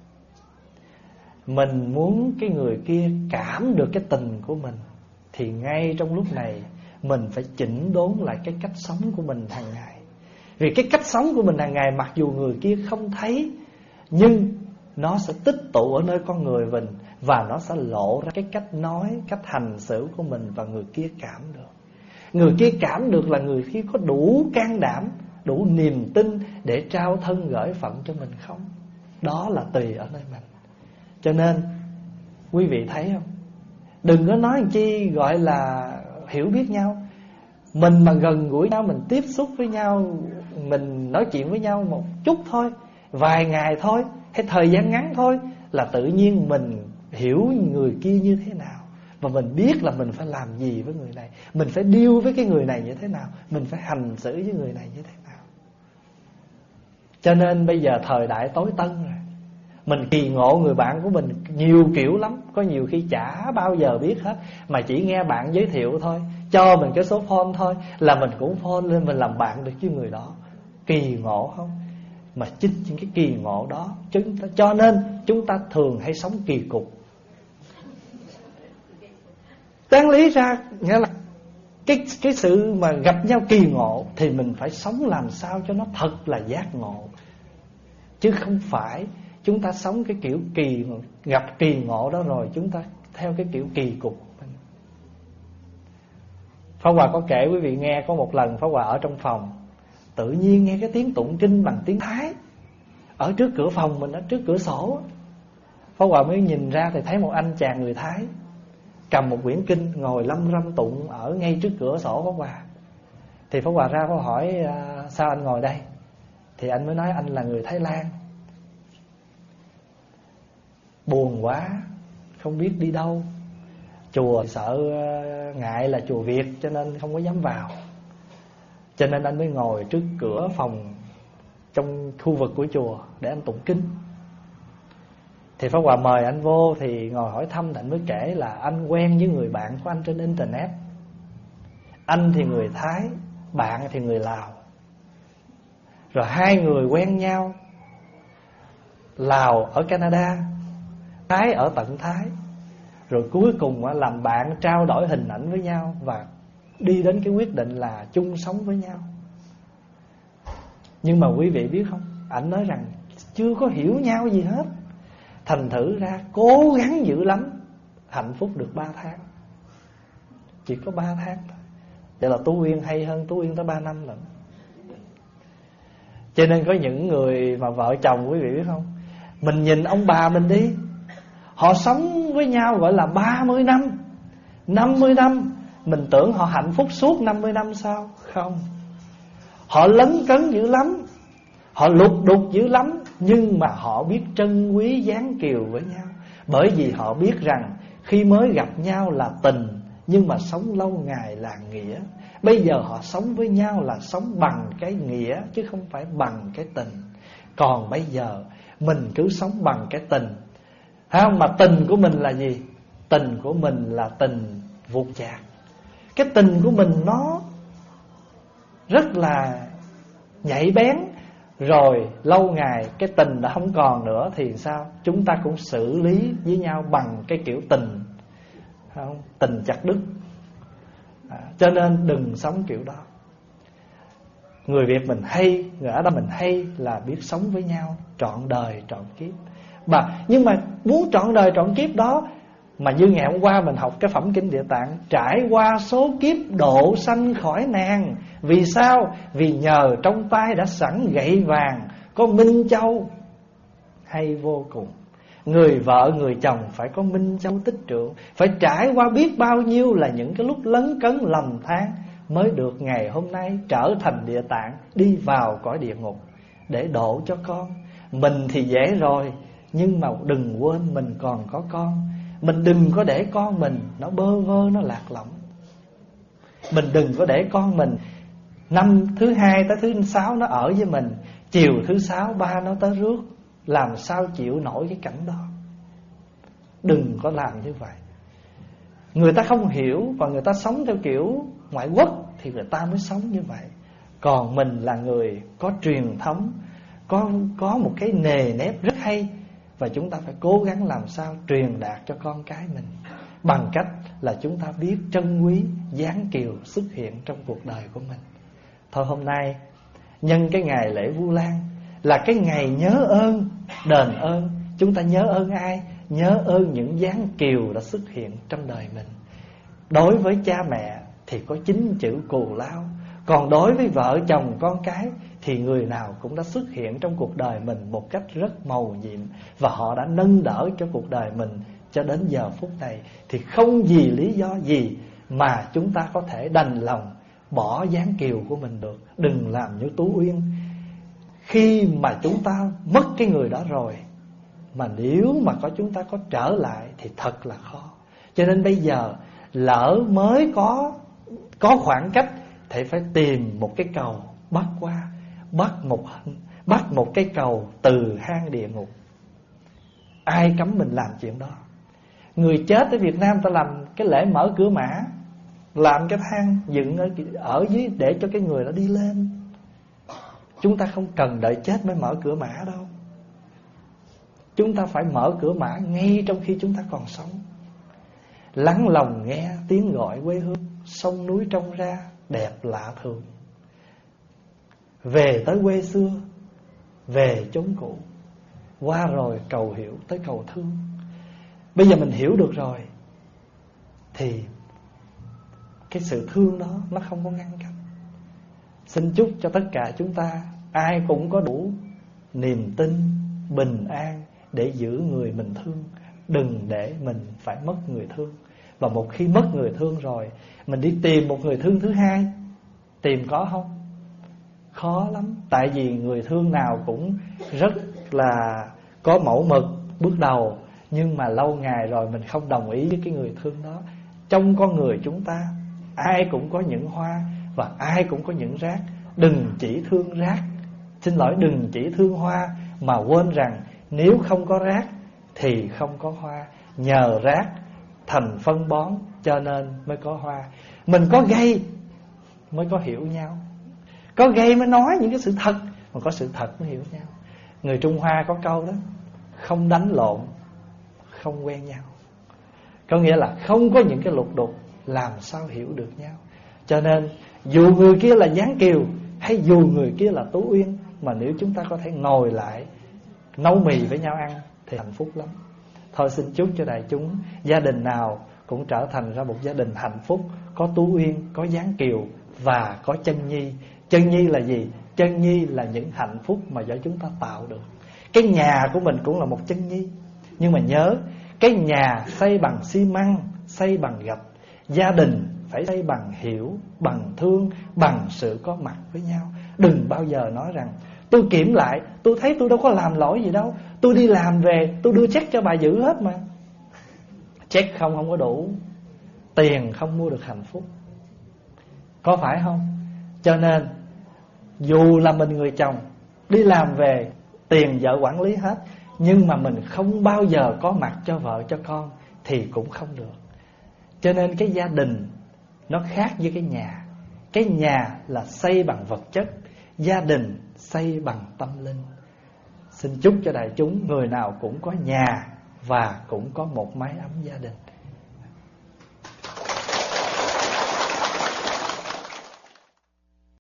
mình muốn cái người kia cảm được cái tình của mình, thì ngay trong lúc này mình phải chỉnh đốn lại cái cách sống của mình hàng ngày. Vì cái cách sống của mình hàng ngày, mặc dù người kia không thấy, nhưng nó sẽ tích tụ ở nơi con người mình, và nó sẽ lộ ra cái cách nói, cách hành xử của mình, và người kia cảm được. Người kia cảm được là người kia có đủ can đảm, đủ niềm tin để trao thân gửi phận cho mình không. Đó là tùy ở nơi mình. Cho nên quý vị thấy không, đừng có nói chi gọi là hiểu biết nhau. Mình mà gần gũi nhau, mình tiếp xúc với nhau, mình nói chuyện với nhau một chút thôi, vài ngày thôi, hay thời gian ngắn thôi, là tự nhiên mình hiểu người kia như thế nào, và mình biết là mình phải làm gì với người này, mình phải deal với cái người này như thế nào, mình phải hành xử với người này như thế nào. Cho nên bây giờ thời đại tối tân rồi, mình kỳ ngộ người bạn của mình nhiều kiểu lắm. Có nhiều khi chả bao giờ biết hết, mà chỉ nghe bạn giới thiệu thôi, cho mình cái số phone thôi, là mình cũng phone lên, mình làm bạn được với người đó. Kỳ ngộ không? Mà chính những cái kỳ ngộ đó chúng ta, cho nên chúng ta thường hay sống kỳ cục. Đáng lý ra nghĩa là cái, cái sự mà gặp nhau kỳ ngộ thì mình phải sống làm sao cho nó thật là giác ngộ, chứ không phải chúng ta sống cái kiểu kỳ, gặp kỳ ngộ đó rồi chúng ta theo cái kiểu kỳ cục. Pháp Hòa có kể quý vị nghe, có một lần Pháp Hòa ở trong phòng, tự nhiên nghe cái tiếng tụng kinh bằng tiếng Thái ở trước cửa phòng mình, ở trước cửa sổ. Pháp Hòa mới nhìn ra thì thấy một anh chàng người Thái cầm một quyển kinh, ngồi lâm râm tụng ở ngay trước cửa sổ Pháp Hòa. Thì Pháp Hòa ra Pháp hỏi: sao anh ngồi đây? Thì anh mới nói anh là người Thái Lan, buồn quá, không biết đi đâu. Chùa sợ ngại là chùa Việt cho nên không có dám vào, cho nên anh mới ngồi trước cửa phòng trong khu vực của chùa để anh tụng kinh. Thì Pháp Hòa mời anh vô, thì ngồi hỏi thăm, thì anh mới kể là anh quen với người bạn của anh trên internet. Anh thì người Thái, bạn thì người Lào. Rồi hai người quen nhau, Lào ở Canada, Thái ở tận Thái. Rồi cuối cùng làm bạn, trao đổi hình ảnh với nhau, và đi đến cái quyết định là chung sống với nhau. Nhưng mà quý vị biết không, ảnh nói rằng chưa có hiểu nhau gì hết, thành thử ra cố gắng dữ lắm, hạnh phúc được ba tháng. Chỉ có ba tháng thôi. Vậy là Tú Uyên hay hơn Tú Uyên tới ba năm lận. Cho nên có những người mà vợ chồng, quý vị biết không, mình nhìn ông bà mình đi, họ sống với nhau gọi là ba mươi năm, năm mươi năm. Mình tưởng họ hạnh phúc suốt năm mươi năm sao? Không. Họ lấn cấn dữ lắm, họ lục đục dữ lắm, nhưng mà họ biết trân quý dáng kiều với nhau. Bởi vì họ biết rằng khi mới gặp nhau là tình, nhưng mà sống lâu ngày là nghĩa. Bây giờ họ sống với nhau là sống bằng cái nghĩa, chứ không phải bằng cái tình. Còn bây giờ mình cứ sống bằng cái tình. Thấy không? Mà tình của mình là gì? Tình của mình là tình vụt chạc. Cái tình của mình nó rất là nhạy bén. Rồi lâu ngày cái tình đã không còn nữa thì sao? Chúng ta cũng xử lý với nhau bằng cái kiểu tình, không? Tình chặt đứt. à, Cho nên đừng sống kiểu đó. Người Việt mình hay, người ở đó mình hay là biết sống với nhau trọn đời trọn kiếp. Mà, nhưng mà muốn trọn đời trọn kiếp đó, mà như ngày hôm qua mình học cái phẩm Kinh Địa Tạng, trải qua số kiếp độ sanh khỏi nàng. Vì sao? Vì nhờ trong tay đã sẵn gậy vàng, có Minh Châu hay vô cùng. Người vợ người chồng phải có Minh Châu tích trượng, phải trải qua biết bao nhiêu là những cái lúc lấn cấn lầm than, mới được ngày hôm nay trở thành Địa Tạng, đi vào cõi địa ngục để độ cho con. Mình thì dễ rồi, nhưng mà đừng quên mình còn có con. Mình đừng có để con mình nó bơ vơ, nó lạc lõng. Mình đừng có để con mình năm thứ hai tới thứ sáu nó ở với mình, chiều thứ sáu ba nó tới rước. Làm sao chịu nổi cái cảnh đó. Đừng có làm như vậy. Người ta không hiểu và người ta sống theo kiểu ngoại quốc thì người ta mới sống như vậy. Còn mình là người có truyền thống, Có, có một cái nề nếp rất hay, và chúng ta phải cố gắng làm sao truyền đạt cho con cái mình, bằng cách là chúng ta biết trân quý dáng kiều xuất hiện trong cuộc đời của mình. Thôi hôm nay nhân cái ngày lễ Vu Lan là cái ngày nhớ ơn, đền ơn. Chúng ta nhớ ơn ai? Nhớ ơn những dáng kiều đã xuất hiện trong đời mình. Đối với cha mẹ thì có chín chữ cù lao, còn đối với vợ chồng con cái thì người nào cũng đã xuất hiện trong cuộc đời mình một cách rất mầu nhiệm, và họ đã nâng đỡ cho cuộc đời mình cho đến giờ phút này. Thì không vì lý do gì mà chúng ta có thể đành lòng bỏ dáng kiều của mình được. Đừng làm như Tú Uyên. Khi mà chúng ta mất cái người đó rồi, mà nếu mà có chúng ta có trở lại thì thật là khó. Cho nên bây giờ lỡ mới có có khoảng cách thì phải tìm một cái cầu bắt qua, bắt một bắt một cái cầu từ hang địa ngục. Ai cấm mình làm chuyện đó? Người chết ở Việt Nam ta làm cái lễ mở cửa mã, làm cái thang dựng ở, ở dưới để cho cái người đó đi lên. Chúng ta không cần đợi chết mới mở cửa mã đâu. Chúng ta phải mở cửa mã ngay trong khi chúng ta còn sống. Lắng lòng nghe tiếng gọi quê hương, sông núi trong ra đẹp lạ thường. Về tới quê xưa, về chốn cũ, qua rồi cầu hiểu tới cầu thương. Bây giờ mình hiểu được rồi thì cái sự thương đó nó không có ngăn cách. Xin chúc cho tất cả chúng ta ai cũng có đủ niềm tin, bình an để giữ người mình thương. Đừng để mình phải mất người thương. Và một khi mất người thương rồi, mình đi tìm một người thương thứ hai, tìm có không? Khó lắm. Tại vì người thương nào cũng rất là có mẫu mực bước đầu, nhưng mà lâu ngày rồi mình không đồng ý với cái người thương đó. Trong con người chúng ta ai cũng có những hoa và ai cũng có những rác. Đừng chỉ thương rác, xin lỗi, đừng chỉ thương hoa mà quên rằng nếu không có rác thì không có hoa. Nhờ rác thành phân bón cho nên mới có hoa. Mình có gây mới có hiểu nhau, có gây mới nói những cái sự thật, mà có sự thật mới hiểu nhau. Người Trung Hoa có câu đó, không đánh lộn không quen nhau. Có nghĩa là không có những cái lục đục làm sao hiểu được nhau. Cho nên dù người kia là Giáng Kiều hay dù người kia là Tú Uyên, mà nếu chúng ta có thể ngồi lại nấu mì với nhau ăn thì hạnh phúc lắm. Thôi xin chúc cho đại chúng, gia đình nào cũng trở thành ra một gia đình hạnh phúc, có Tú Uyên, có Giáng Kiều và có Chân Nhi. Chân Nhi là gì? Chân Nhi là những hạnh phúc mà do chúng ta tạo được. Cái nhà của mình cũng là một chân nhi. Nhưng mà nhớ, cái nhà xây bằng xi măng, xây bằng gạch. Gia đình phải xây bằng hiểu, bằng thương, bằng sự có mặt với nhau. Đừng bao giờ nói rằng tôi kiểm lại, tôi thấy tôi đâu có làm lỗi gì đâu, tôi đi làm về tôi đưa check cho bà giữ hết mà. Check không không có đủ. Tiền không mua được hạnh phúc, có phải không? Cho nên dù là mình người chồng đi làm về, tiền vợ quản lý hết, nhưng mà mình không bao giờ có mặt cho vợ cho con thì cũng không được. Cho nên cái gia đình nó khác với cái nhà. Cái nhà là xây bằng vật chất, gia đình xây bằng tâm linh. Xin chúc cho đại chúng người nào cũng có nhà và cũng có một mái ấm gia đình.